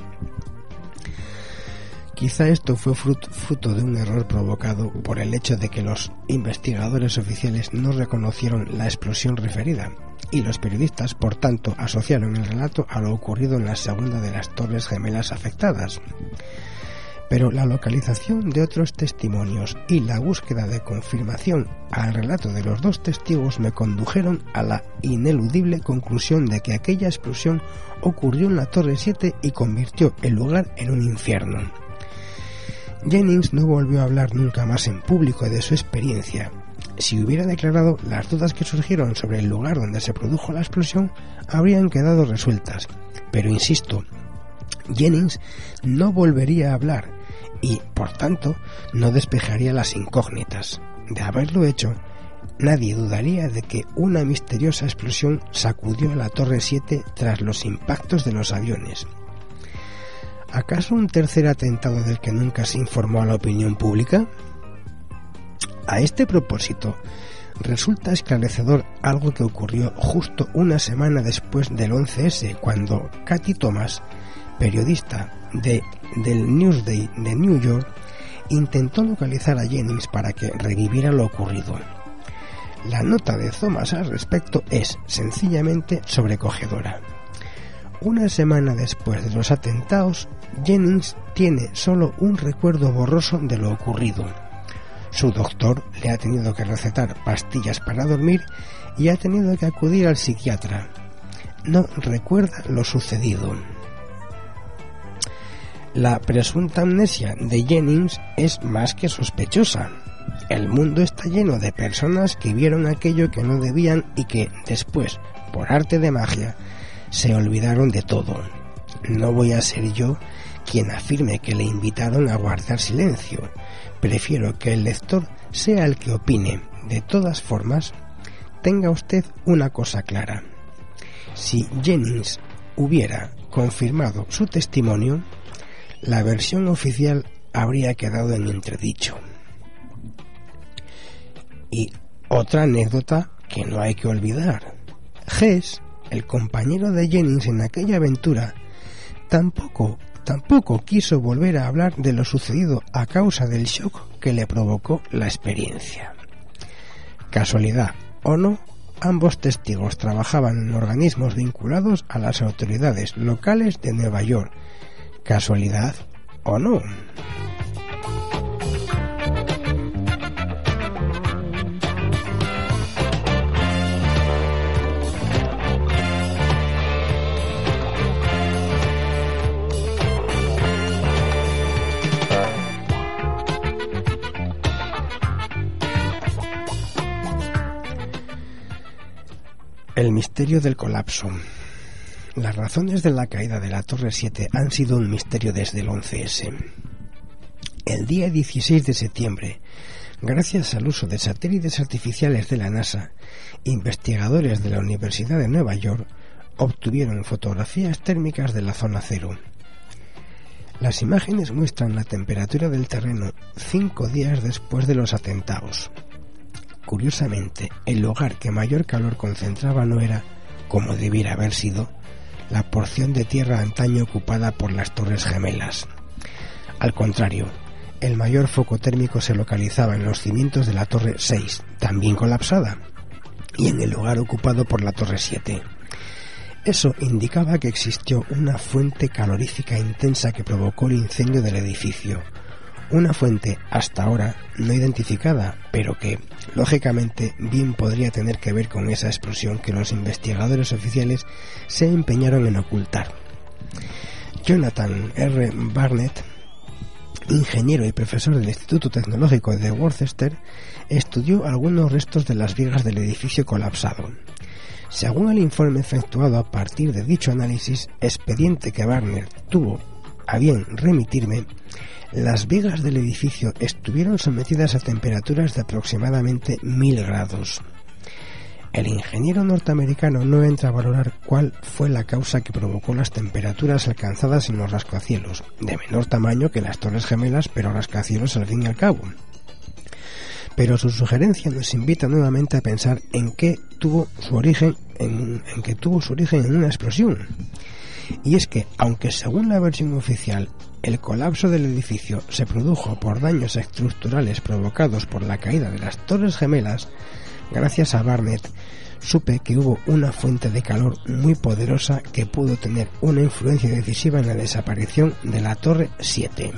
Quizá esto fue fruto de un error provocado por el hecho de que los investigadores oficiales no reconocieron la explosión referida, y los periodistas, por tanto, asociaron el relato a lo ocurrido en la segunda de las Torres Gemelas afectadas. Pero la localización de otros testimonios y la búsqueda de confirmación al relato de los dos testigos me condujeron a la ineludible conclusión de que aquella explosión ocurrió en la Torre 7 y convirtió el lugar en un infierno. Jennings no volvió a hablar nunca más en público de su experiencia. Si hubiera declarado, las dudas que surgieron sobre el lugar donde se produjo la explosión habrían quedado resueltas. Pero insisto, Jennings no volvería a hablar y, por tanto, no despejaría las incógnitas. De haberlo hecho, nadie dudaría de que una misteriosa explosión sacudió la Torre 7 tras los impactos de los aviones. ¿Acaso un tercer atentado del que nunca se informó a la opinión pública? A este propósito, resulta esclarecedor algo que ocurrió justo una semana después del 11S, cuando Katy Thomas, periodista del Newsday de New York, intentó localizar a Jennings para que reviviera lo ocurrido. La nota de Thomas al respecto es sencillamente sobrecogedora. Una semana después de los atentados, Jennings tiene solo un recuerdo borroso de lo ocurrido. Su doctor le ha tenido que recetar pastillas para dormir y ha tenido que acudir al psiquiatra. No recuerda lo sucedido. La presunta amnesia de Jennings es más que sospechosa. El mundo está lleno de personas que vieron aquello que no debían y que después, por arte de magia, se olvidaron de todo. No voy a ser yo quien afirme que le invitaron a guardar silencio. Prefiero que el lector sea el que opine. De todas formas, tenga usted una cosa clara. Si Jennings hubiera confirmado su testimonio, la versión oficial habría quedado en entredicho. Y otra anécdota que no hay que olvidar. Hess, el compañero de Jennings en aquella aventura, tampoco quiso volver a hablar de lo sucedido a causa del shock que le provocó la experiencia. Casualidad o no, ambos testigos trabajaban en organismos vinculados a las autoridades locales de Nueva York. Casualidad o no. El misterio del colapso. Las razones de la caída de la Torre 7 han sido un misterio desde el 11S. El día 16 de septiembre, gracias al uso de satélites artificiales de la NASA, investigadores de la Universidad de Nueva York obtuvieron fotografías térmicas de la zona cero. Las imágenes muestran la temperatura del terreno 5 días después de los atentados. Curiosamente, el lugar que mayor calor concentraba no era, como debiera haber sido, la porción de tierra antaño ocupada por las Torres Gemelas. Al contrario, el mayor foco térmico se localizaba en los cimientos de la Torre 6, también colapsada, y en el lugar ocupado por la Torre 7. Eso indicaba que existió una fuente calorífica intensa que provocó el incendio del edificio. Una fuente hasta ahora no identificada, pero que, lógicamente, bien podría tener que ver con esa explosión que los investigadores oficiales se empeñaron en ocultar. Jonathan R. Barnett, ingeniero y profesor del Instituto Tecnológico de Worcester, estudió algunos restos de las vigas del edificio colapsado. Según el informe efectuado a partir de dicho análisis, expediente que Barnett tuvo a bien remitirme, las vigas del edificio estuvieron sometidas a temperaturas de aproximadamente 1000 grados. El ingeniero norteamericano no entra a valorar cuál fue la causa que provocó las temperaturas alcanzadas en los rascacielos, de menor tamaño que las Torres Gemelas, pero rascacielos al fin y al cabo. Pero su sugerencia nos invita nuevamente a pensar en que tuvo su origen en una explosión. Y es que, aunque según la versión oficial, el colapso del edificio se produjo por daños estructurales provocados por la caída de las Torres Gemelas, gracias a Barnett supe que hubo una fuente de calor muy poderosa que pudo tener una influencia decisiva en la desaparición de la Torre 7.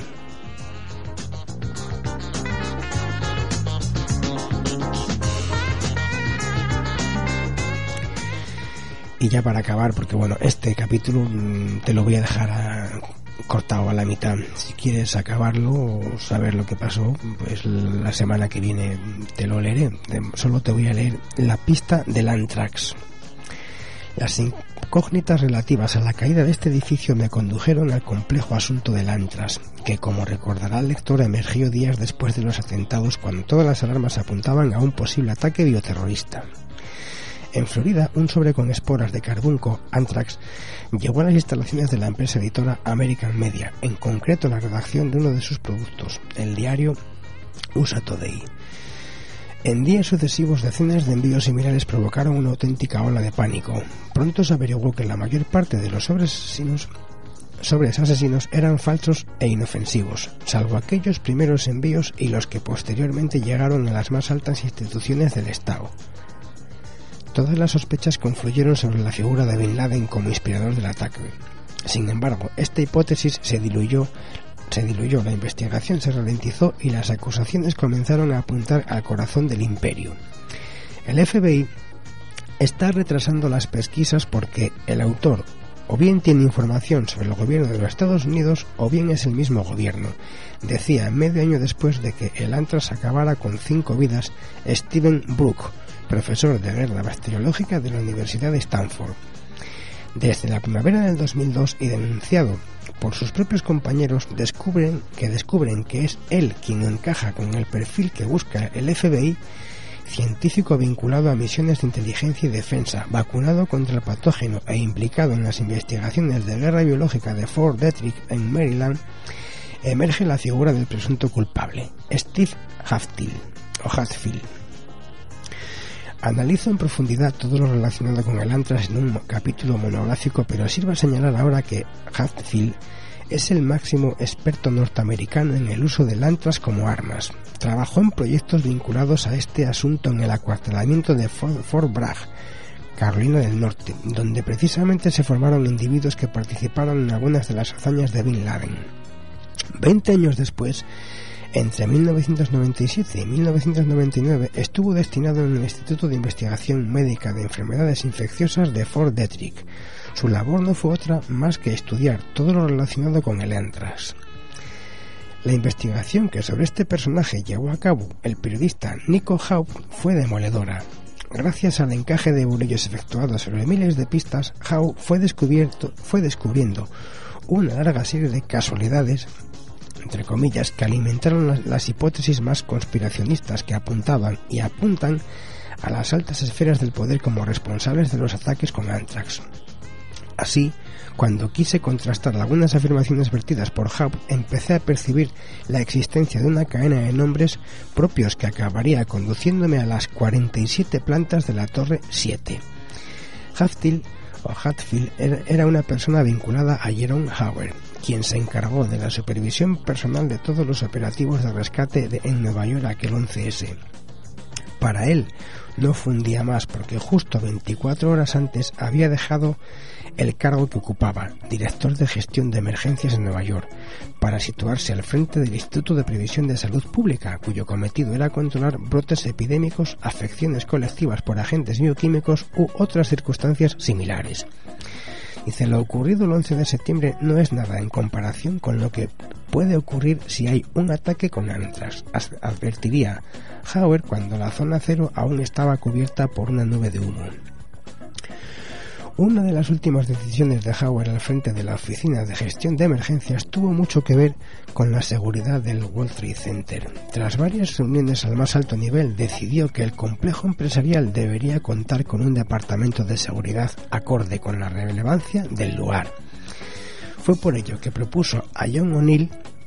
Y ya para acabar, porque bueno, este capítulo te lo voy a dejar cortado a la mitad. Si quieres acabarlo o saber lo que pasó, pues la semana que viene te lo leeré. Solo te voy a leer la pista del Anthrax. Las incógnitas relativas a la caída de este edificio me condujeron al complejo asunto del Anthrax, que, como recordará el lector, emergió días después de los atentados, cuando todas las alarmas apuntaban a un posible ataque bioterrorista. En Florida, un sobre con esporas de carbunco, Anthrax, llegó a las instalaciones de la empresa editora American Media, en concreto la redacción de uno de sus productos, el diario USA Today. En días sucesivos, decenas de envíos similares provocaron una auténtica ola de pánico. Pronto se averiguó que la mayor parte de los sobres asesinos eran falsos e inofensivos, salvo aquellos primeros envíos y los que posteriormente llegaron a las más altas instituciones del Estado. Todas las sospechas confluyeron sobre la figura de Bin Laden como inspirador del ataque. Sin embargo, esta hipótesis se diluyó se diluyó, la investigación se ralentizó y las acusaciones comenzaron a apuntar al corazón del imperio. El FBI está retrasando las pesquisas porque el autor o bien tiene información sobre el gobierno de los Estados Unidos o bien es el mismo gobierno, decía medio año después de que el Antrax acabara con 5 vidas Steven Brook, profesor de guerra bacteriológica de la Universidad de Stanford. Desde la primavera del 2002 y denunciado por sus propios compañeros, descubren que es él quien encaja con el perfil que busca el FBI, científico vinculado a misiones de inteligencia y defensa, vacunado contra el patógeno e implicado en las investigaciones de guerra biológica de Fort Detrick en Maryland. Emerge la figura del presunto culpable, Steve Hatfield. Analizo en profundidad todo lo relacionado con el Antrax en un capítulo monográfico, pero sirve a señalar ahora que Hatfield es el máximo experto norteamericano en el uso del Antrax como armas. Trabajó en proyectos vinculados a este asunto en el acuartelamiento de Fort Bragg, Carolina del Norte, donde precisamente se formaron individuos que participaron en algunas de las hazañas de Bin Laden. 20 años después, entre 1997 y 1999, estuvo destinado en el Instituto de Investigación Médica de Enfermedades Infecciosas de Fort Detrick. Su labor no fue otra más que estudiar todo lo relacionado con el Antrax. La investigación que sobre este personaje llevó a cabo el periodista Nico Haupt fue demoledora. Gracias al encaje de burillos efectuados sobre miles de pistas, Haupt fue descubriendo una larga serie de casualidades, entre comillas, que alimentaron las hipótesis más conspiracionistas que apuntaban y apuntan a las altas esferas del poder como responsables de los ataques con Antrax. Así, cuando quise contrastar algunas afirmaciones vertidas por Haupt, empecé a percibir la existencia de una cadena de nombres propios que acabaría conduciéndome a las 47 plantas de la Torre 7. Hatfield era una persona vinculada a Jerome Hauer, quien se encargó de la supervisión personal de todos los operativos de rescate en Nueva York aquel 11S. Para él no fue un día más porque justo 24 horas antes había dejado el cargo que ocupaba, director de gestión de emergencias en Nueva York, para situarse al frente del Instituto de Previsión de Salud Pública, cuyo cometido era controlar brotes epidémicos, afecciones colectivas por agentes bioquímicos u otras circunstancias similares. Dice, lo ocurrido el 11 de septiembre no es nada en comparación con lo que puede ocurrir si hay un ataque con Antrax, advertiría Hauer cuando la zona cero aún estaba cubierta por una nube de humo. Una de las últimas decisiones de Hauer al frente de la Oficina de Gestión de Emergencias tuvo mucho que ver con la seguridad del World Trade Center. Tras varias reuniones al más alto nivel, decidió que el complejo empresarial debería contar con un departamento de seguridad acorde con la relevancia del lugar. Fue por ello que propuso a John O'Neill,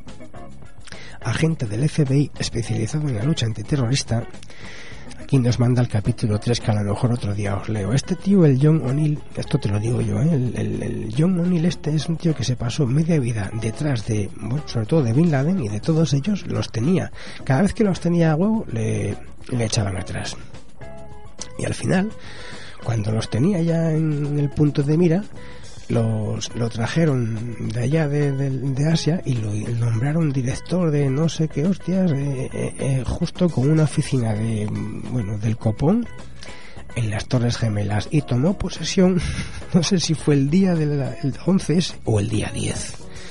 agente del FBI especializado en la lucha antiterrorista. Aquí nos manda el capítulo 3 que a lo mejor otro día os leo. Este tío, el John O'Neill, esto te lo digo yo, el John O'Neill este es un tío que se pasó media vida detrás de, bueno, sobre todo de Bin Laden, y de todos ellos los tenía. Cada vez que los tenía a huevo le echaban atrás. Y al final, cuando los tenía ya en el punto de mira, lo trajeron de allá de Asia y lo nombraron director de no sé qué hostias, justo con una oficina del copón en las Torres Gemelas, y tomó posesión, no sé si fue el día del 11S o el día 10.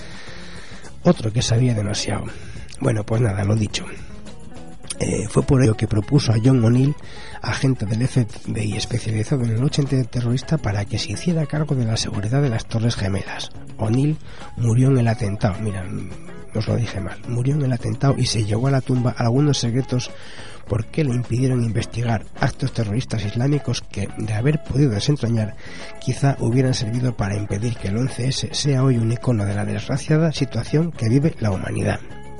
Otro que sabía demasiado. Bueno, pues nada, lo dicho. Fue por ello que propuso a John O'Neill, agente del FBI especializado en la lucha antiterrorista, para que se hiciera cargo de la seguridad de las Torres Gemelas. O'Neill murió en el atentado, mira, os lo dije mal, murió en el atentado y se llevó a la tumba algunos secretos porque le impidieron investigar actos terroristas islámicos que, de haber podido desentrañar, quizá hubieran servido para impedir que el 11S sea hoy un icono de la desgraciada situación que vive la humanidad.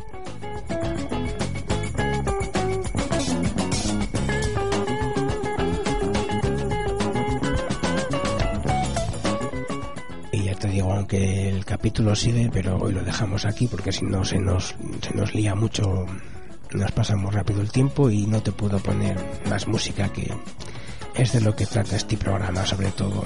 Aunque el capítulo sigue, pero hoy lo dejamos aquí porque si no se nos lía mucho, nos pasa muy rápido el tiempo y no te puedo poner más música, que es de lo que trata este programa sobre todo.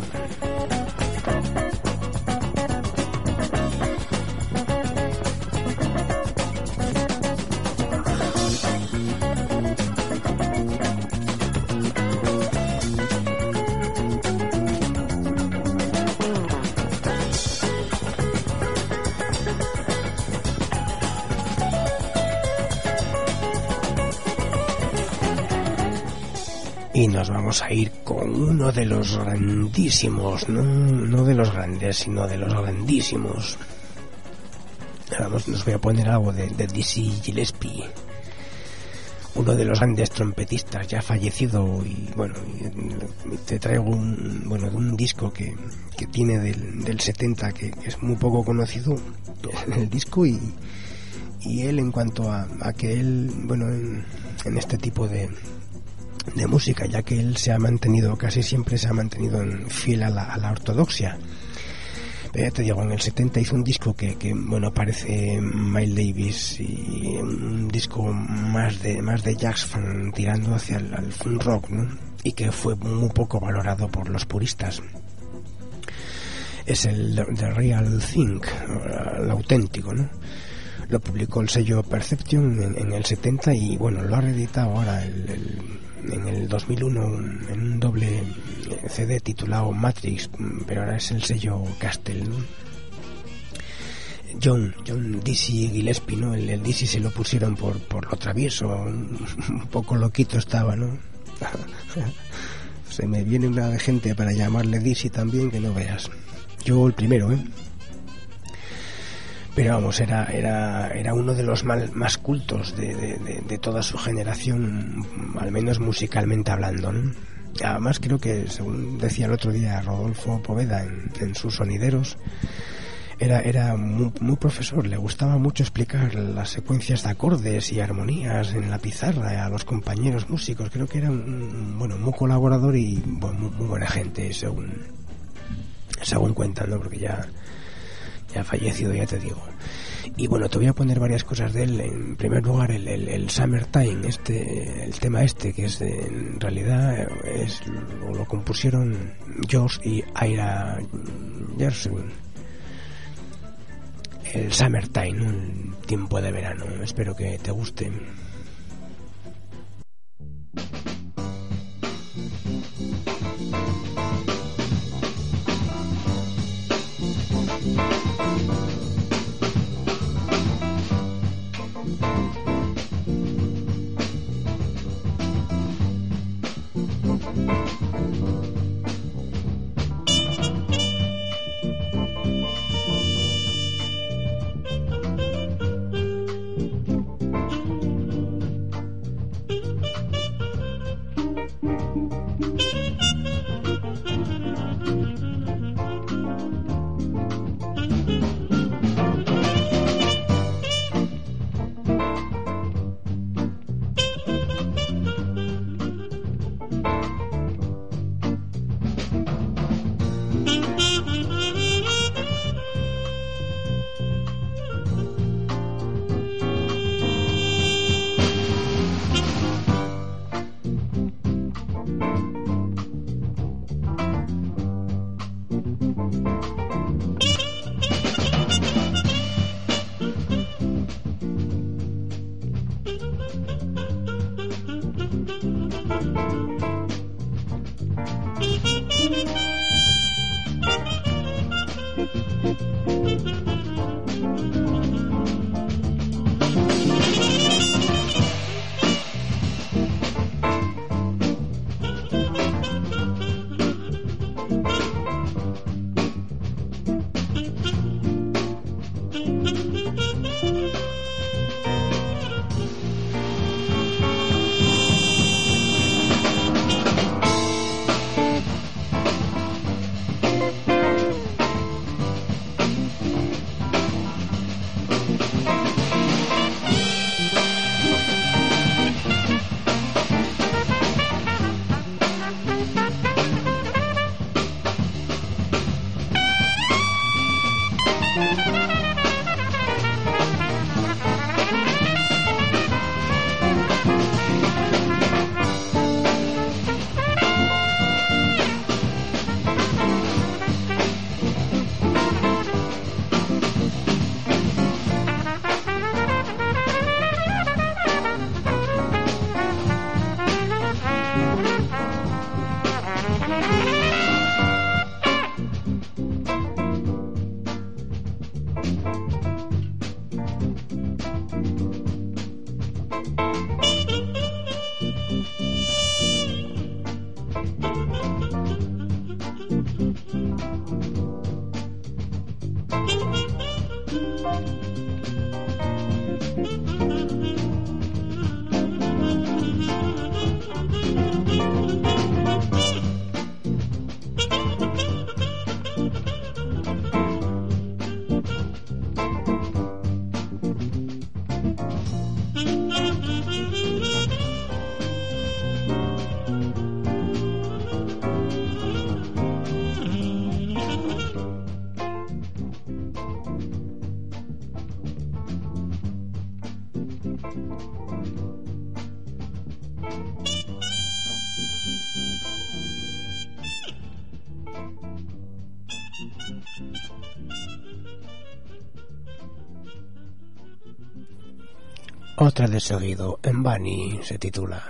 Y nos vamos a ir con uno de los grandísimos, no de los grandes, sino de los grandísimos. Nos voy a poner algo de Dizzy Gillespie, uno de los grandes trompetistas ya fallecido. Y bueno, te traigo un disco que tiene del 70, que es muy poco conocido el disco, y él, en cuanto a que él, bueno, en este tipo de música, ya que él casi siempre se ha mantenido fiel a la ortodoxia. Pero ya te digo, en el 70 hizo un disco que bueno, parece Miles Davis, y un disco más de jazz fan, tirando hacia el funk rock, ¿no? Y que fue muy poco valorado por los puristas. Es el The Real Thing, el auténtico, ¿no? Lo publicó el sello Perception en el 70, y bueno, lo ha reeditado ahora en el 2001 en un doble CD titulado Matrix, pero ahora es el sello Castle, ¿no? John Dizzy Gillespie, ¿no? El Dizzy se lo pusieron por lo travieso, un poco loquito estaba, ¿no? Se me viene una de gente para llamarle Dizzy también, que no veas. Yo el primero, ¿eh? Pero vamos, era uno de los más cultos de toda su generación, al menos musicalmente hablando, ¿no? Además, creo que, según decía el otro día Rodolfo Poveda en sus sonideros, era muy profesor. Le gustaba mucho explicar las secuencias de acordes y armonías en la pizarra a los compañeros músicos. Creo que era muy colaborador y muy buena gente, según cuentan, ¿no? Porque ya ha fallecido, ya te digo. Y bueno, te voy a poner varias cosas de él. En primer lugar, el Summertime, el tema que es en realidad lo compusieron George y Ira Gershwin. El Summertime, ¿no? El tiempo de verano. Espero que te guste. Otra de seguido, en Bunny se titula.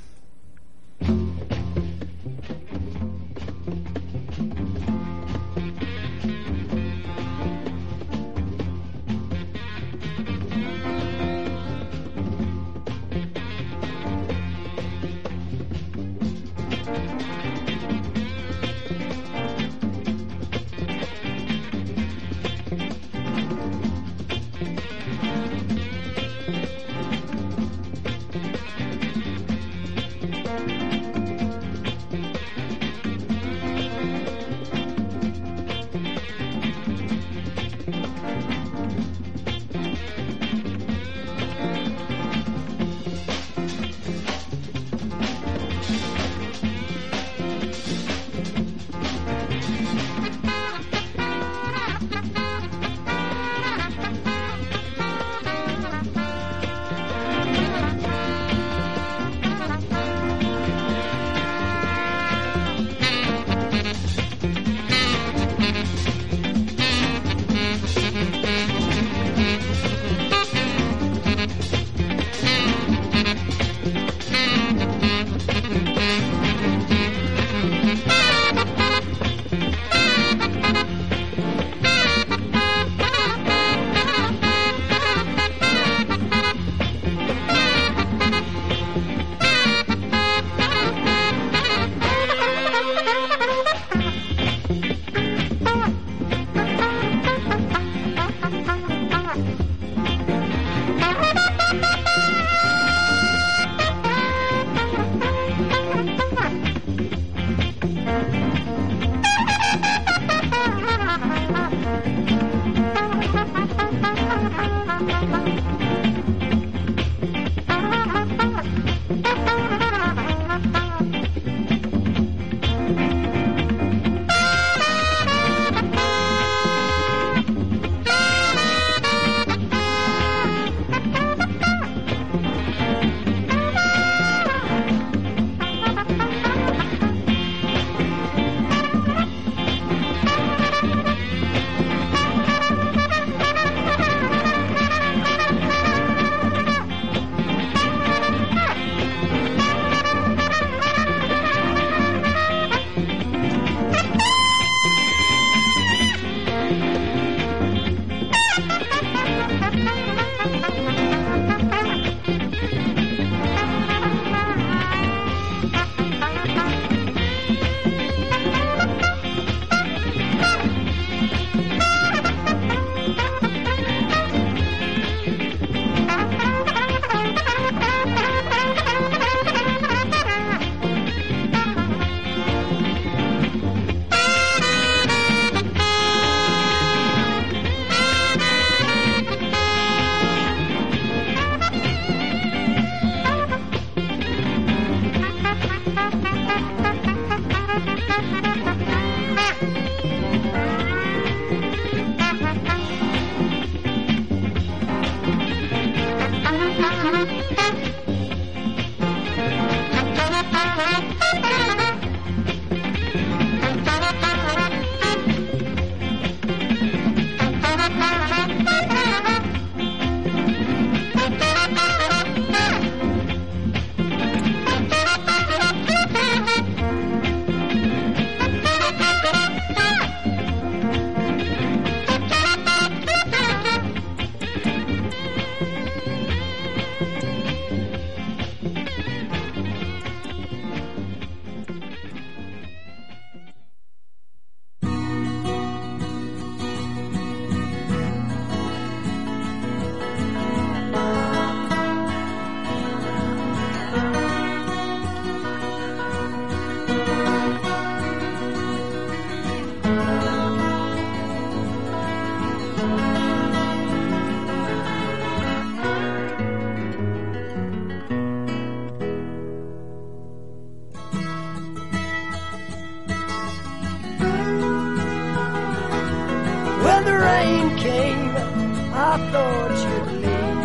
I thought you'd leave,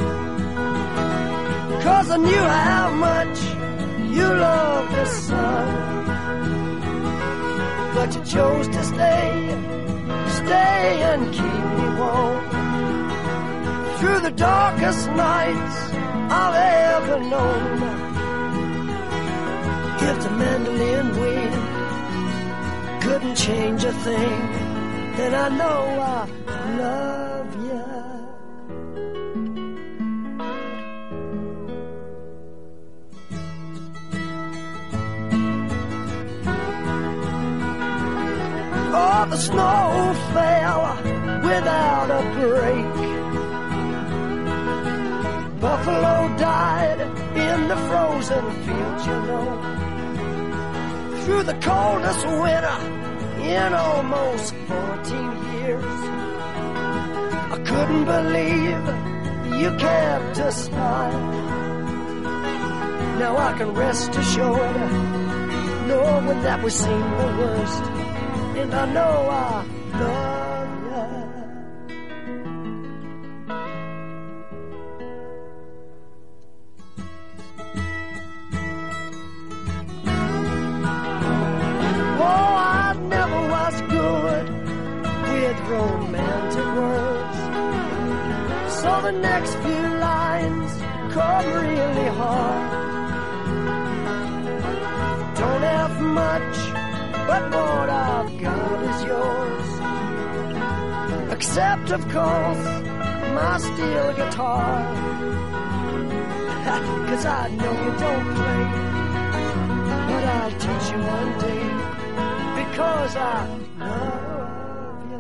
'cause I knew how much you loved the sun. But you chose to stay and keep me warm through the darkest nights I've ever known. If the mandolin wind couldn't change a thing, then I know I love you. Oh, the snow fell without a break. Buffalo died in the frozen fields, you know. Through the coldest winter in almost 14 years, I couldn't believe you kept a smile. Now I can rest assured, knowing that we've seen the worst, and I know I love you. Oh, I never was good with romantic words, so the next few lines come really hard. Don't have much, but what I've got is yours. Except, of course, my steel guitar. 'Cause I know you don't play, but I'll teach you one day, because I love you.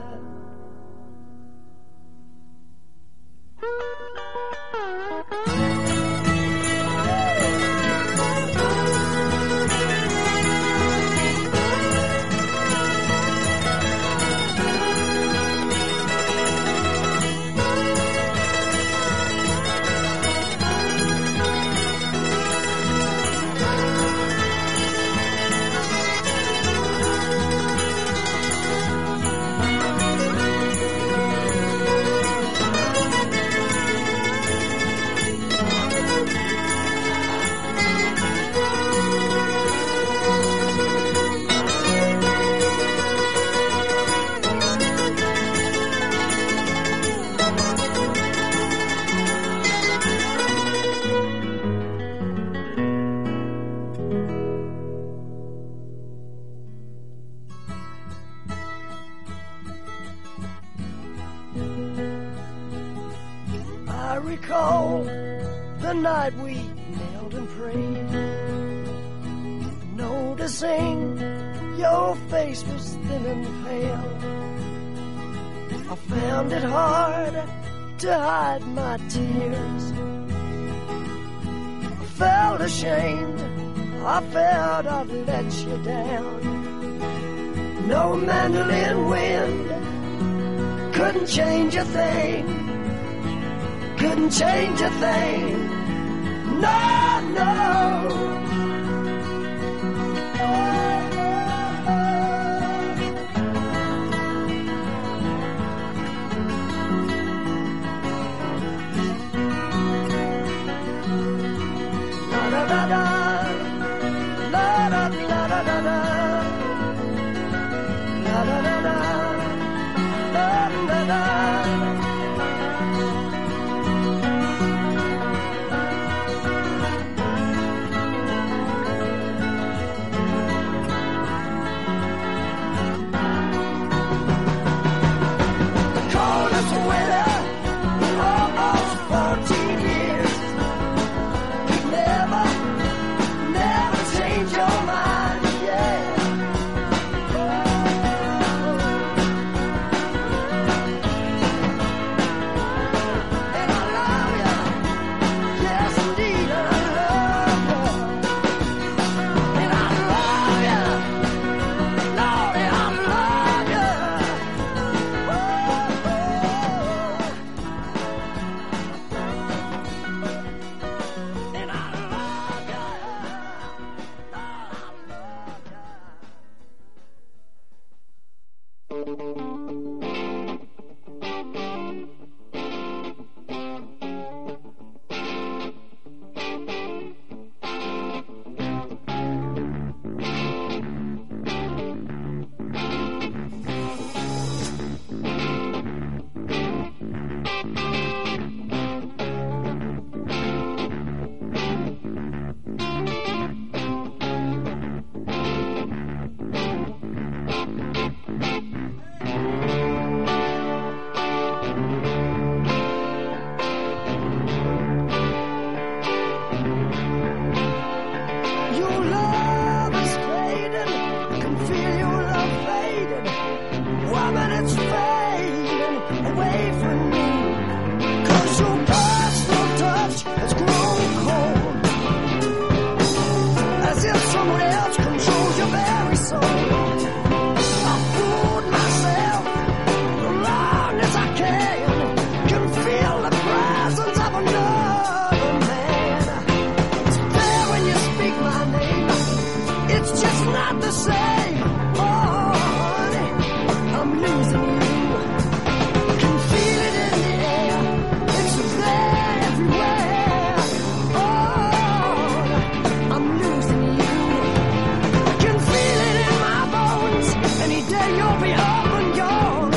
I recall the night we knelt and prayed, noticing your face was thin and pale. I found it hard to hide my tears. I felt ashamed, I felt I'd let you down. No mandolin wind couldn't change a thing, couldn't change a thing. No, no. La da da da, la da la da da da, la da da da, la da da. can feel your love fading. Woman, it's fading away from me. 'Cause your personal touch has grown cold, as if someone else controls your very soul. I fooled myself as long as I can feel the presence of another man. It's there when you speak my name, it's just not the same. Oh, honey, I'm losing you. Can feel it in the air, it's there everywhere. Oh, I'm losing you. I can feel it in my bones. Any day you'll be up and gone.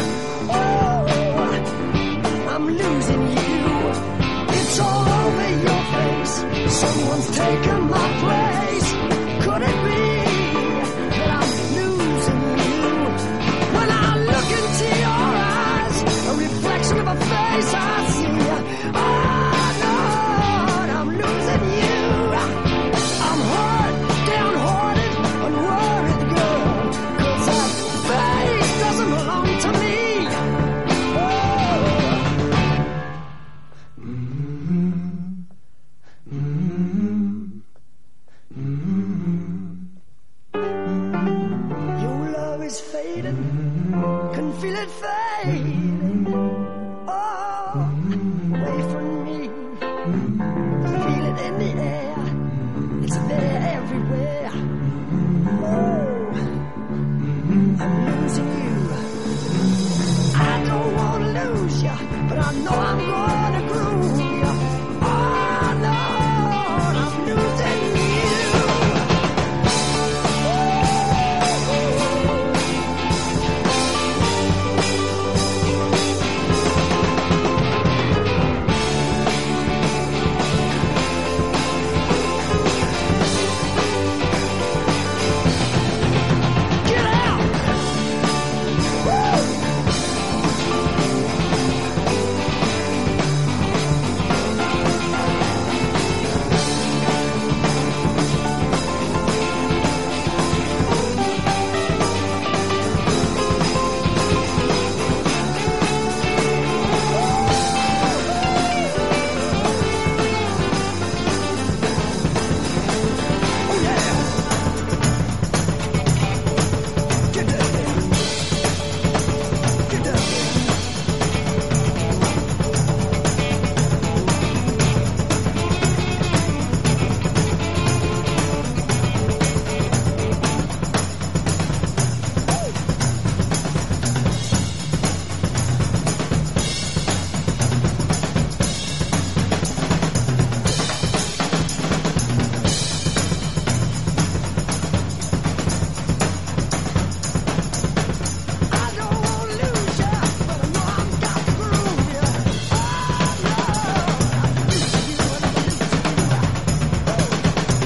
Oh, I'm losing you. It's all over your face. Someone's taken my place. Could it be that I'm losing you? When I look into your eyes, a reflection of a face I see. Oh, Lord, I'm losing you. I'm hurt, downhearted, and worried, girl, 'cause that face doesn't belong to me. Your love is fading, can feel it fading. Oh, away from me. Feel it in the air, it's there everywhere. Oh, I'm losing you. I don't want to lose you, but I know I'm going to groove you. Oh, Lord, I'm losing you. Get out! Woo! Oh, yeah! Get down there. Get down there. I don't want to lose ya, but I know I've got to groove ya. Oh, Lord, I'm losing you, I'm losing you.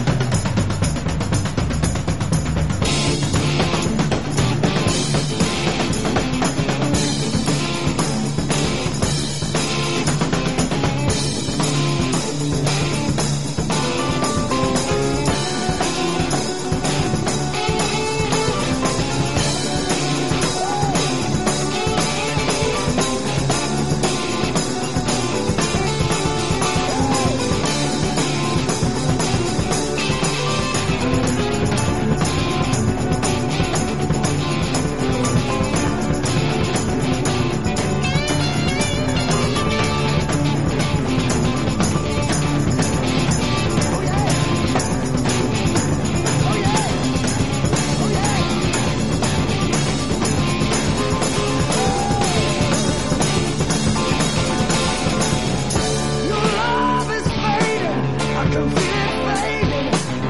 Your love is fading, I can feel it fading.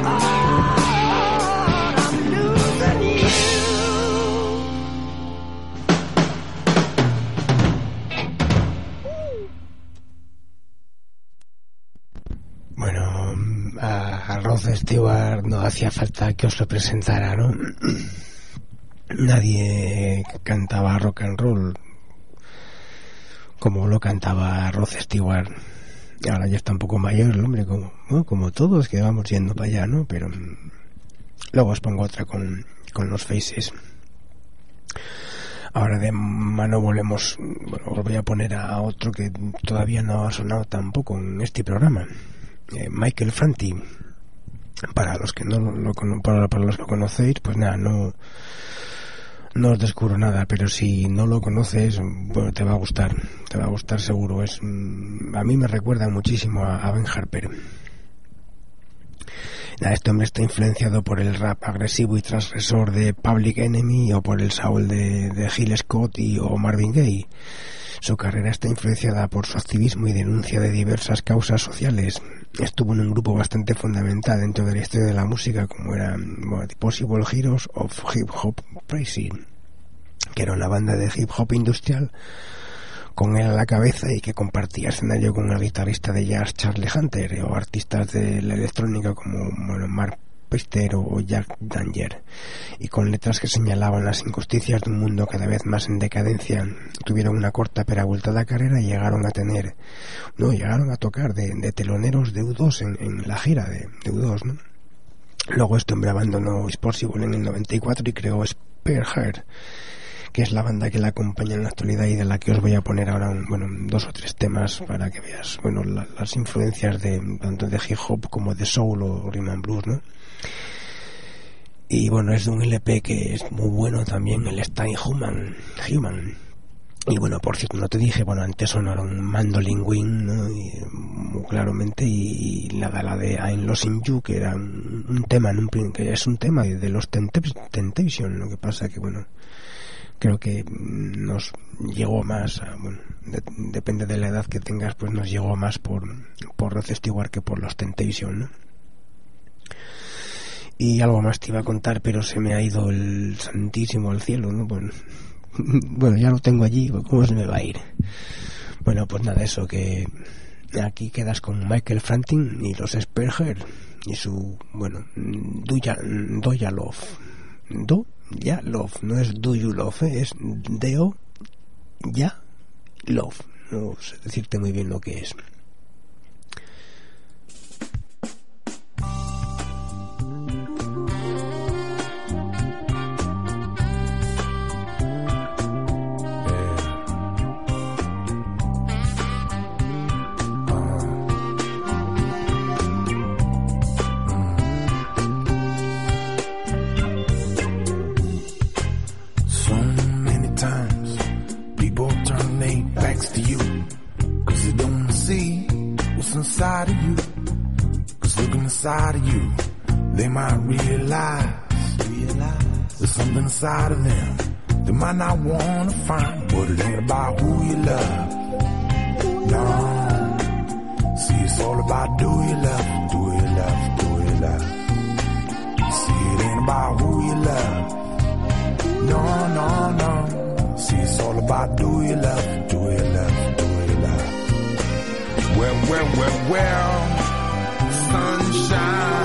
Oh, I'm losing you. Bueno, a Rod Stewart no hacía falta que os lo presentara, ¿no? Nadie cantaba rock and roll como lo cantaba Rod Stewart. Ahora ya está un poco mayor el hombre, como todos que vamos yendo para allá, ¿no? Pero luego os pongo otra con los Faces. Ahora de mano volvemos, bueno, os voy a poner a otro que todavía no ha sonado tampoco en este programa, Michael Franti. Para los que para los que conocéis, pues nada, no os descubro nada, pero si no lo conoces, bueno, te va a gustar seguro. A mí me recuerda muchísimo a Ben Harper. Este hombre está influenciado por el rap agresivo y transgresor de Public Enemy o por el soul de Gil Scott o Marvin Gaye. Su carrera está influenciada por su activismo y denuncia de diversas causas sociales. Estuvo en un grupo bastante fundamental dentro de la historia de la música, como era Possible Heroes of Hip Hop Crazy, que era una banda de hip hop industrial con él a la cabeza y que compartía escenario con el guitarrista de jazz Charlie Hunter o artistas de la electrónica como Mark Pester o Jack Danger, y con letras que señalaban las injusticias de un mundo cada vez más en decadencia. Tuvieron una corta pero abultada carrera y llegaron a tocar de teloneros de U2 en la gira de U2, ¿no? Luego este hombre abandonó It's Possible en el 94 y creó Spearhead, que es la banda que la acompaña en la actualidad y de la que os voy a poner ahora dos o tres temas para que veas las influencias tanto de hip hop como de soul o rhythm and blues, ¿no? Y bueno, es de un LP que es muy bueno también, el Stay Human. Y bueno, por cierto, no te dije, antes sonaron Mandolin Wind, ¿no? Muy claramente, y la de I'm Losing You, que era un tema, que es un tema de los Temptation. Lo que pasa que creo que nos llegó más, depende de la edad que tengas, pues nos llegó más por Rod Stewart que por los Temptation, ¿no? Y algo más te iba a contar, pero se me ha ido el santísimo al cielo, ¿no? Bueno, ya lo tengo allí, ¿cómo se me va a ir? Bueno, pues nada, eso, que aquí quedas con Michael Franti y los Spearhead y su, Do Ya Love. Do Ya Love, no es Do You Love, es Deo Ya Love. No sé decirte muy bien lo que es. Inside of you, 'cause looking inside of you, they might realize there's something inside of them they might not want to find, but it ain't about who you love. No, see, it's all about do you love, do you love, do you love. See, it ain't about who you love. No, no, no. See, it's all about do you love, do you love, do you love. Well, sunshine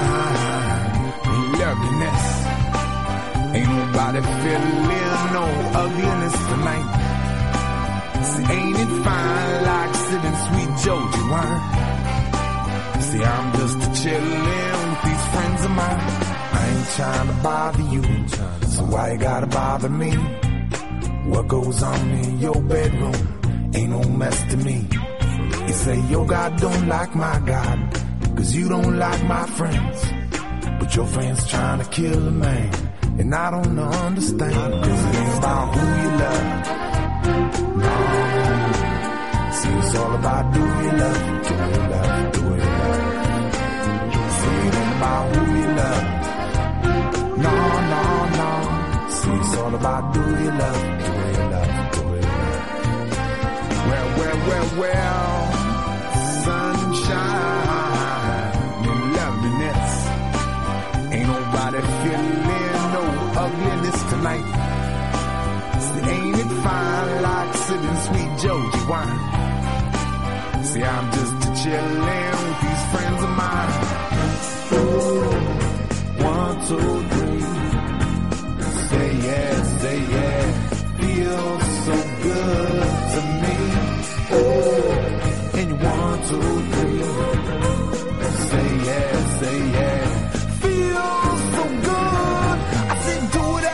and loveliness. Ain't nobody feeling no ugliness tonight. See, ain't it fine like sipping sweet Georgia wine? See, I'm just chillin' with these friends of mine. I ain't trying to bother you, so why you gotta bother me? What goes on in your bedroom ain't no mess to me. You say your God don't like my God, 'cause you don't like my friends. But your friends trying to kill a man, and I don't understand, 'cause it ain't about who you love. No, see, it's all about do you love, do you love, do you love. See, it ain't about who you love. No, no, no. See, it's all about do you love, do you love, do you love. Well. Sunshine and loveliness. Ain't nobody feeling no ugliness tonight. See, ain't it fine like sipping sweet Georgia wine? See, I'm just chillin' with these friends of mine. Ooh, 1, 2, 3. Say yes, feels so good to me. Ooh, and 1, 2, 3. Say yeah. Feels so good. I said do it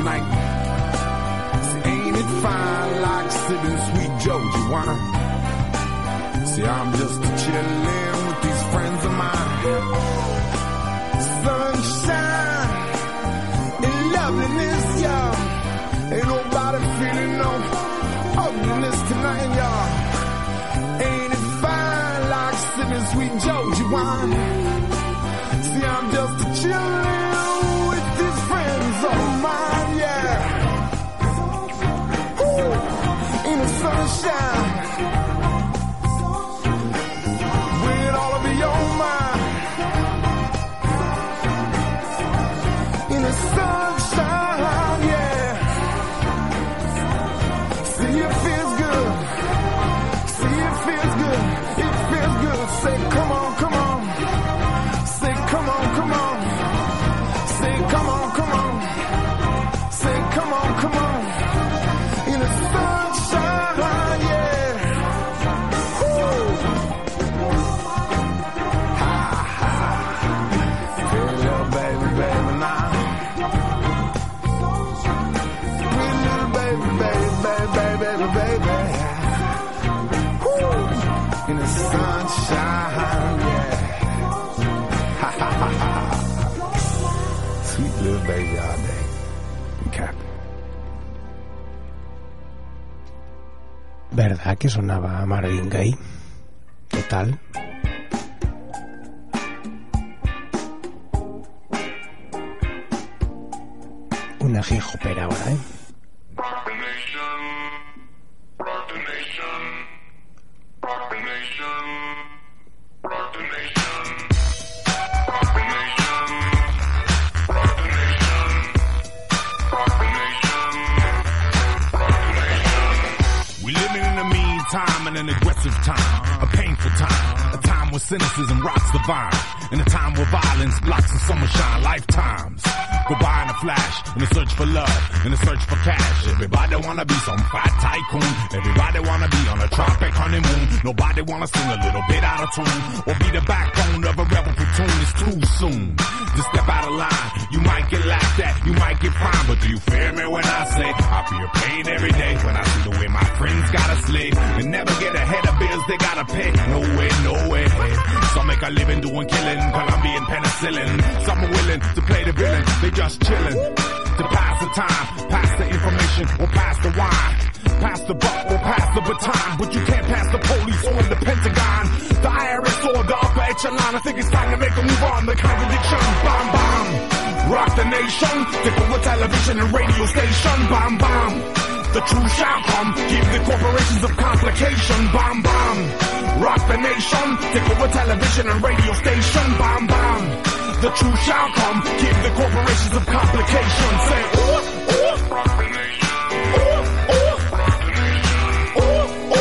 tonight. See, ain't it fine like sipping sweet Georgia wine? See, I'm just chillin' with these friends of mine. Sunshine and loveliness, y'all. Ain't nobody feeling no ugliness tonight, y'all. Ain't it fine like sipping sweet Georgia wine? See, I'm just chillin' with these friends of mine, yeah. Ooh, in the sunshine, with all of your mind. In the sunshine, yeah. See, it feels good. See, it feels good. It feels good. Say, come on, come on. Say, come on, come on. Say, come on, come on. Say, come on, come on. In the sunshine, yeah. Woo. Ha, ha. Pretty little baby, baby, now. Pretty little baby, baby, baby, baby, baby. Woo. In the sunshine, yeah. Ha, ha, ha, ha. Sweet little baby all day. Cap. ¿Verdad que sonaba Marvin Gaye? ¿Qué tal? Una hijopera ahora, ¿eh? Time and an aggressive time, a painful time, a time where cynicism rocks the vine, and a time where violence blocks the summer shine. Lifetimes go by in a flash, in a search for love, in a search for cash. Everybody wanna be some fat tycoon, everybody wanna be on a tropic honeymoon. Nobody wanna sing a little bit out of tune, or be the backbone of a rebel platoon. It's too soon to step out of line. You might get laughed at, you might get fined, but do you fear me when I say I feel pain every day when I see the way my friends gotta slay? And never get ahead of bills they gotta pay. No way, no way. Some make a living doing killing, Colombian penicillin. Some are willing to play the villain, they just chillin'. To pass the time, pass the information, or pass the wine. Pass the buck or pass the baton, but you can't pass the police or the Pentagon. The IRS or the upper echelon. I think it's time to make a move on. The contradiction, bomb, bomb. Rock the nation, take over television and radio station, bomb, bomb. The truth shall come, give the corporations of complication, bomb, bomb. Rock the nation, take over television and radio station, bomb, bomb. The truth shall come, give the corporations of complication. Say, ooh, ooh, ooh, ooh, ooh,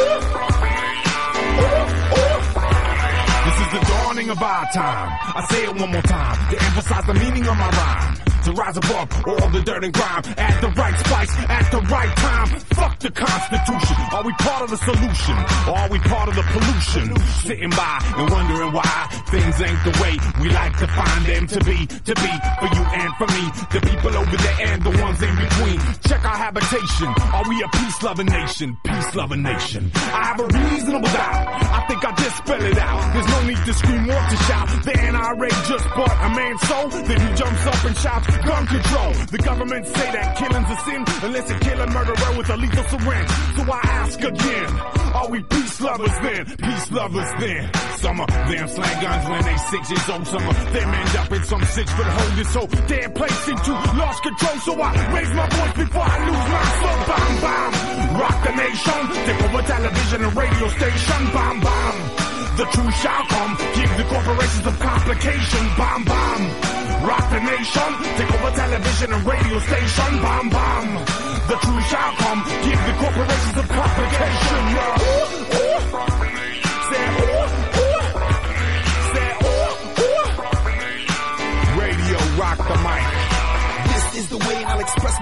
ooh, ooh. This is the dawning of our time. I say it one more time to emphasize the meaning of my rhyme. To rise above all the dirt and grime, at the right spice, at the right time. Fuck the Constitution. Are we part of the solution, or are we part of the pollution? Sitting by and wondering why things ain't the way we like to find them to be for you and for me, the people over there and the ones in between. Check our habitation. Are we a peace-loving nation? Peace-loving nation. I have a reasonable doubt. I think I just spell it out. There's no need to scream or to shout. The NRA just bought a man's soul, then he jumps up and shouts, gun control. The government say that killing's a sin unless you kill a murderer with a lethal syringe. So I ask again, are we peace lovers then? Peace lovers then. Some of them slang guns when they 6 years old. Some of them end up in some 6-foot hole. This whole damn place into lost control. So I raise my voice before I lose my soul. Bomb, bomb. Rock the nation. Take over television and radio station. Bomb, bomb. The truth shall come. Give the corporations of complication. Bomb, bomb. Rock the nation. Take over television and radio station. Bomb, bomb. The truth shall come. Give the corporations of complication. Yeah. Ooh, ooh. Say ooh, ooh. Say ooh, ooh. Radio rock the mic. This is the way I'll express my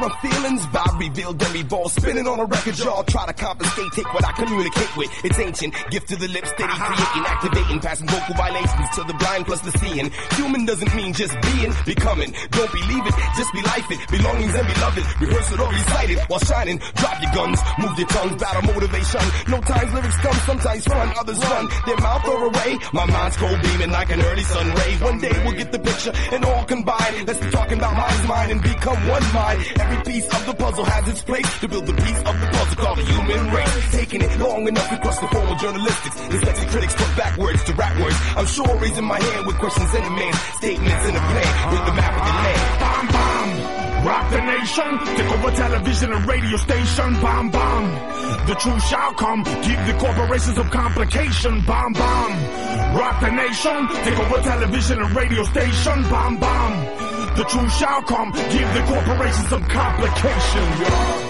my feelings, vibe revealed and revolve. Spinning on a record, y'all try to confiscate, take what I communicate with. It's ancient, gift to the lips, steady creating, activating, passing vocal violations to the blind plus the seeing. Human doesn't mean just being, becoming. Don't believe it, just be life it. Belongings and beloved, rehearse it or recite it while shining. Drop your guns, move your tongues, battle motivation. No times lyrics come, sometimes fun, others run their mouth or away. My mind's cold beaming like an early sun ray. One day we'll get the picture and all combine. Let's be talking about mind's mind and become one mind. Every piece of the puzzle has its place to build the piece of the puzzle called the human race. Taking it long enough to cross the formal journalistics. Dyslexic critics put backwards to rap words. I'm sure raising my hand with questions and demands, statements in a plan with the map of the land. Bam, bam. Rock the nation, take over television and radio station, bam, bam. The truth shall come, keep the corporations some complication, bam, bam. Rock the nation, take over television and radio station, bam, bam. The truth shall come, give the corporations some complication, y'all.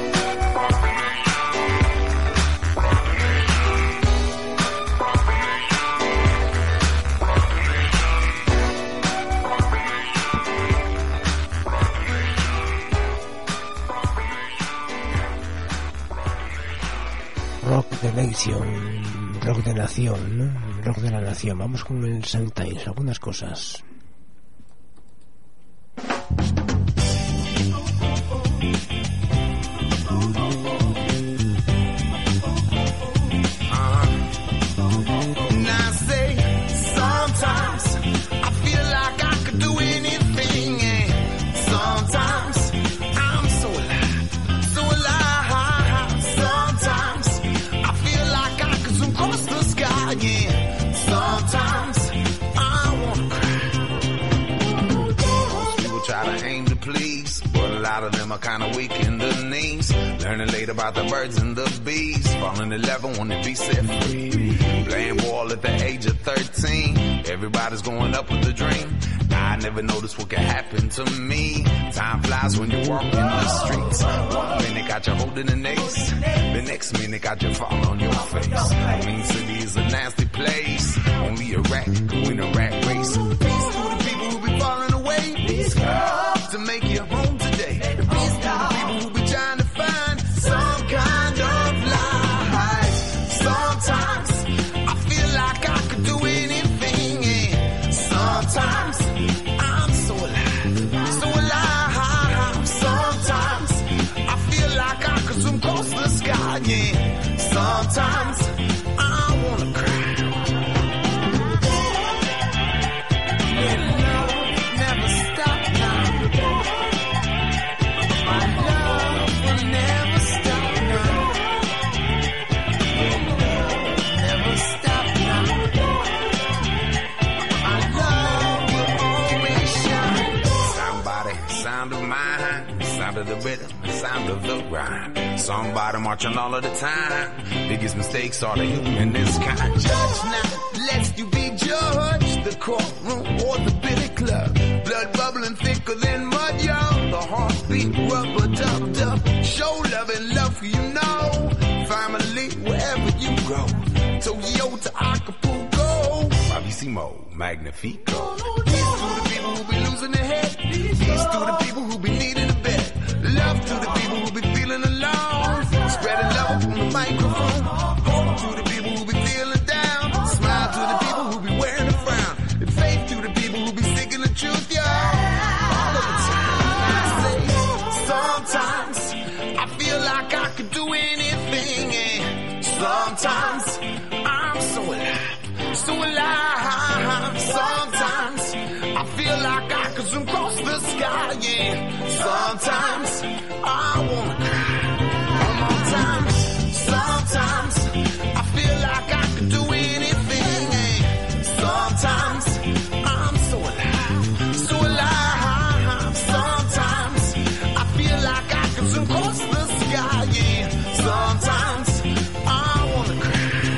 Rock de Nation, rock de nación, ¿no? Rock de la nación. Vamos con el Sometimes, algunas cosas. A lot of them are kinda weak in the knees. Learning late about the birds and the bees. Falling in love and want to be set free. Playing ball at the age of 13. Everybody's going up with a dream. I never noticed what could happen to me. Time flies when you walk in the streets. One minute got you holding an ace. The next minute got you fall on your face. Queen City is a nasty place. Only a rat can win a rat race. Peace to the people who be falling away. Peace to make you home today. Peace to the people who be trying to find some kind of life. Sometimes I feel like I could do anything, and sometimes I'm so alive, so alive. Sometimes I feel like I could swim across the sky, yeah. Sometimes I wanna cry. Never stop now. My love will never stop now. Never stop now. My love will always shine. Somebody, sound of mine, sound of the rhythm, sound of the rhyme. Somebody marching all of the time. Biggest mistakes are the humanist kind. Judge now, lest you be judged. The courtroom or the billy club. Blood bubbling thicker than mud, y'all. The heartbeat rubber dubbed up. Show love and love for you know. Family wherever you go. Tokyo to Acapulco. Bravissimo, Magnifico. Peace to the people who be losing their head. Peace to the people who be needing a bed. Love to the people who be feeling alone. Spreading love from the microphone. Hope to the people who be feeling down. Smile to the people who be wearing a frown. And faith to the people who be seeking the truth, y'all. All of the time I say, sometimes I feel like I could do anything, and sometimes I'm so alive, so alive. Sometimes I feel like I could swim across the sky, yeah. Sometimes I wanna cry. One more time. Sometimes I feel like I could do anything, and sometimes I'm so alive, so alive. Sometimes I feel like I could swim across the sky, yeah. Sometimes I wanna cry.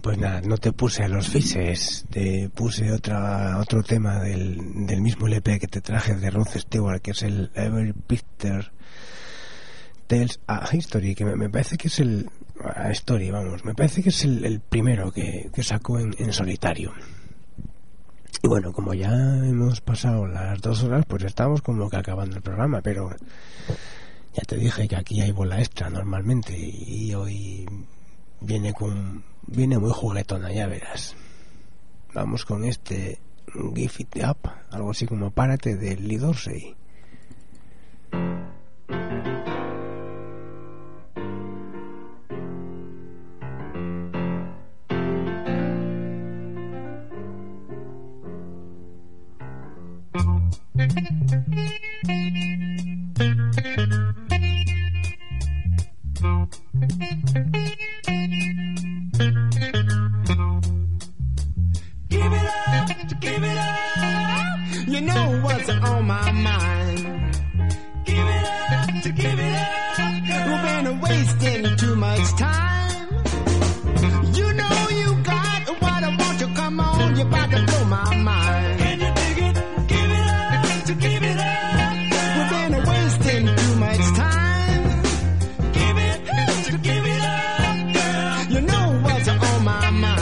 Pues nada, no te puse a los Faces, te puse otro tema del mismo LP que te traje de Rod Stewart, que es el Every Picture Tells a History, que me parece que es el primero que sacó en solitario. Y bueno, como ya hemos pasado las 2 horas, pues estamos como que acabando el programa, pero ya te dije que aquí hay bola extra normalmente, y hoy viene muy juguetona, ya verás. Vamos con este Give It Up, algo así como Párate, de Lee Dorsey. Give it up. You know what's on my mind. Give it up, to give it up. We've been wasting too much time. You know you got what I want to come on. You're about to blow my mind. Can you dig it? Give it up, to give it up. We've been wasting too much time. Give it up, to give it up, girl. You know what's on my mind.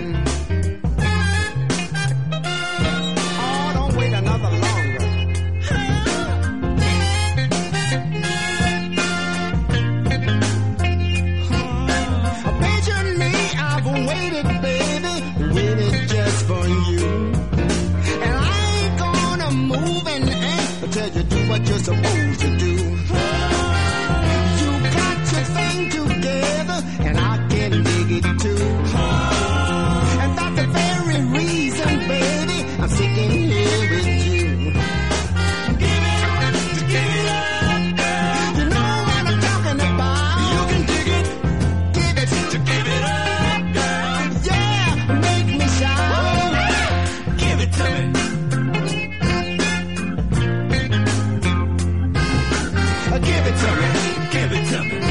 What you're supposed to do. You got your thing together, and I can dig it too. And that's the very reason, baby, I'm sitting here with you. Give it up, give it up, girl. You know what I'm talking about. You can dig it, give it, to give it up, girl. Yeah, make me shout. Give it to me. Give it to me, give it to me.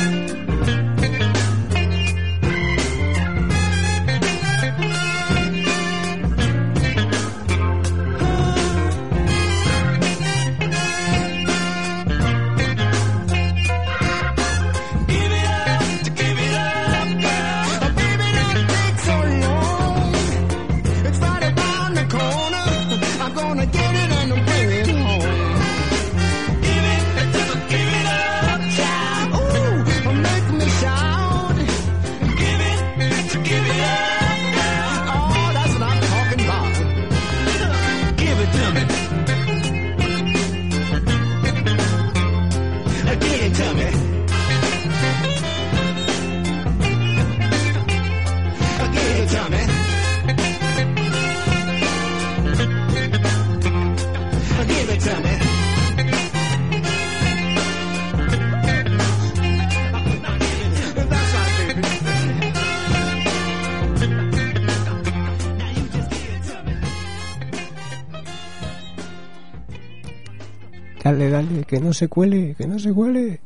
Dale, dale, que no se cuele, que no se cuele.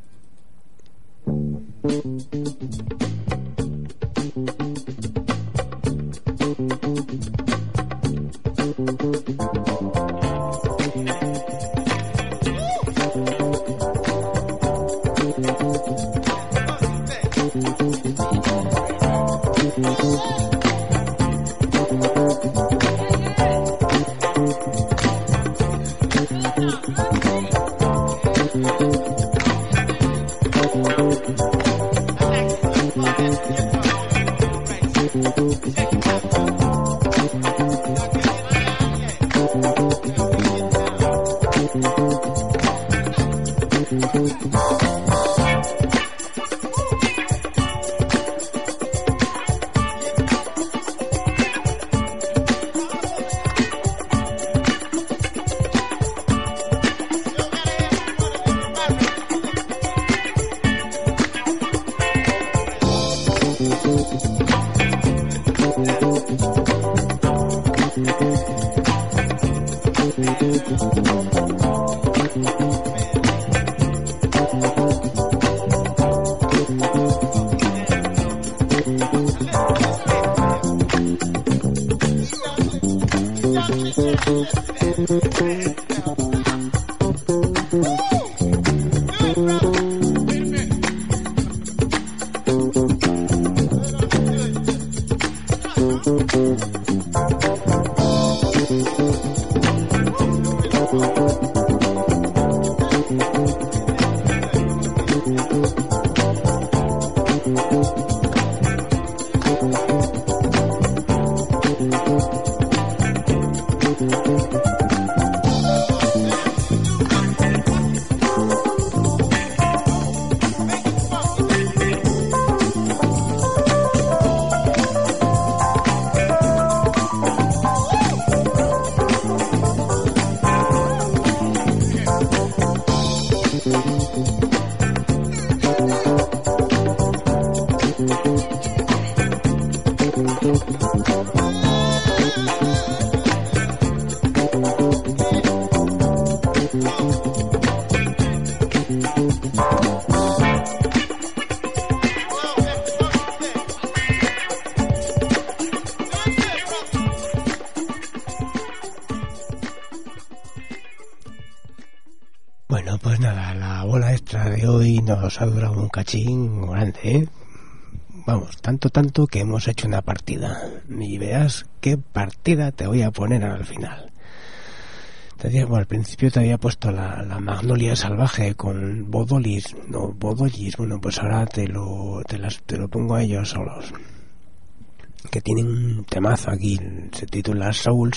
Bueno, pues nada, la bola extra de hoy nos ha durado un cachín grande, ¿eh? Vamos, tanto que hemos hecho una partida. Y verás qué partida te voy a poner al final. Te digo, bueno, al principio te había puesto la Magnolia Salvaje con Bodollis, bueno, pues ahora te lo pongo a ellos solos. Que tienen un temazo aquí, se titula Soul.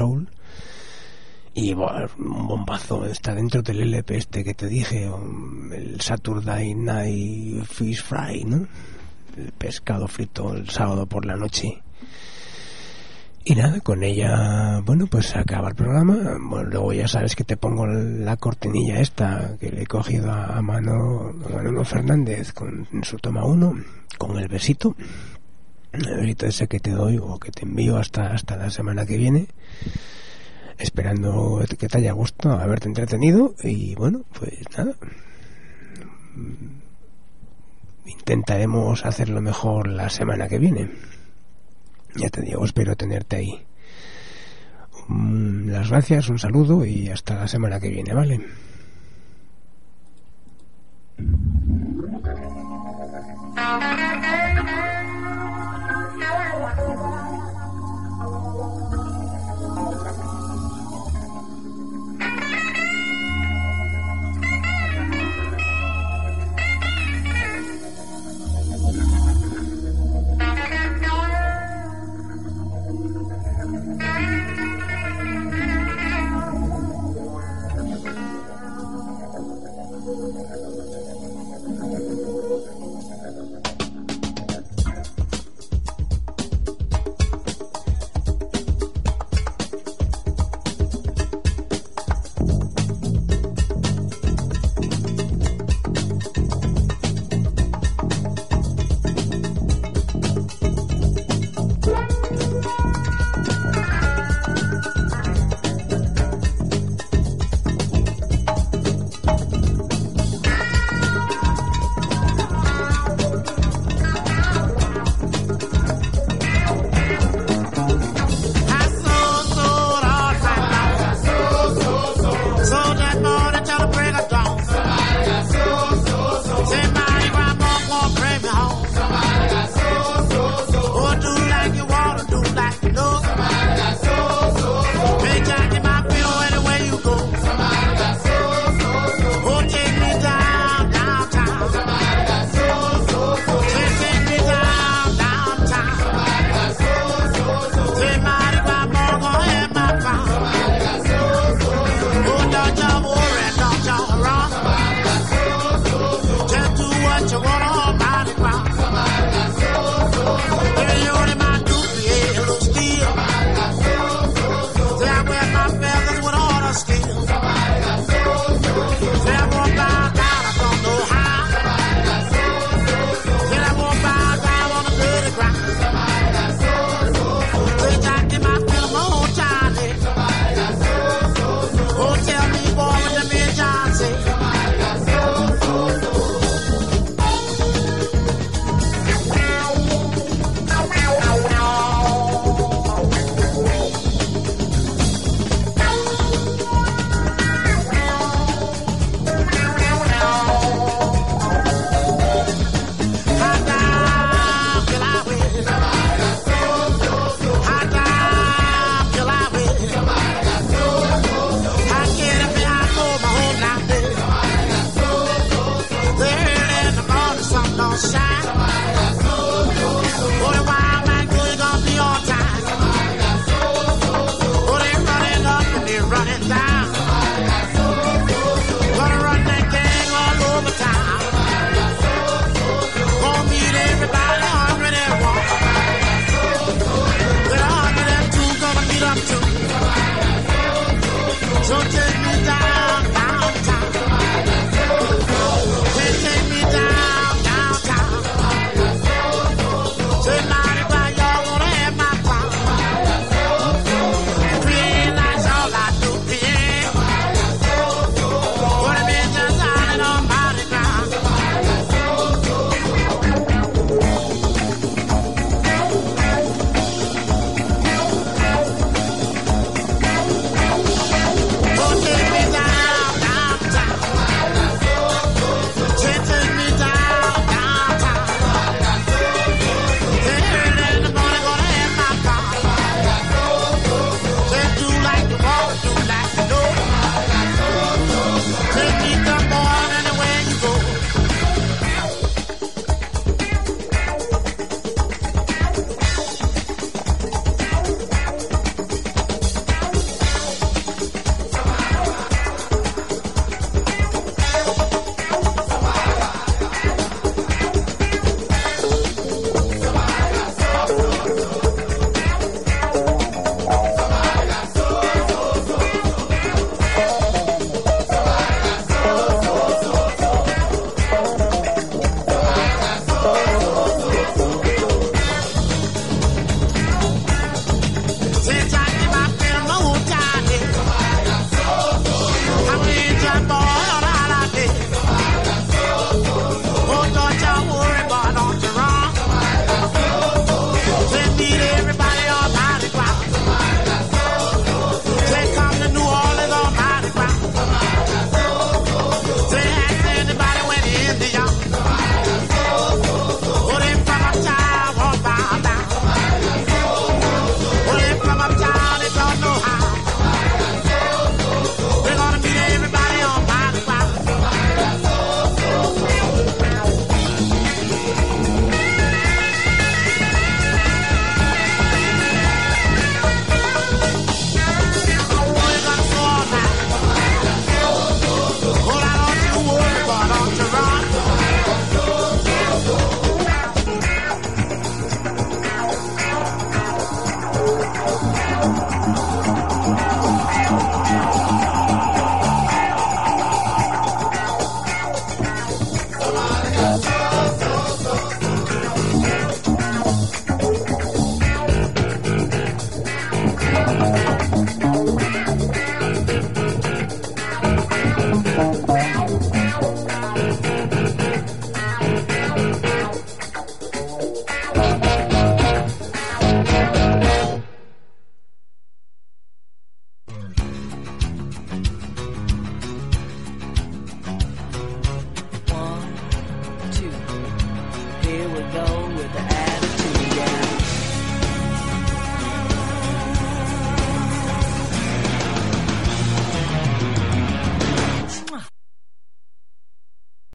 Y bueno, un bombazo, está dentro del LP este que te dije, el Saturday Night Fish Fry, ¿no? El pescado frito el sábado por la noche. Y nada, con ella, bueno, pues acaba el programa. Bueno, luego ya sabes que te pongo la cortinilla esta que le he cogido a Manolo Fernández con su toma 1, con el besito ese que te doy o que te envío hasta la semana que viene, esperando que te haya gustado, haberte entretenido. Y bueno, pues nada, intentaremos hacerlo mejor la semana que viene. Ya te digo, espero tenerte ahí. Las gracias, un saludo y hasta la semana que viene, ¿vale?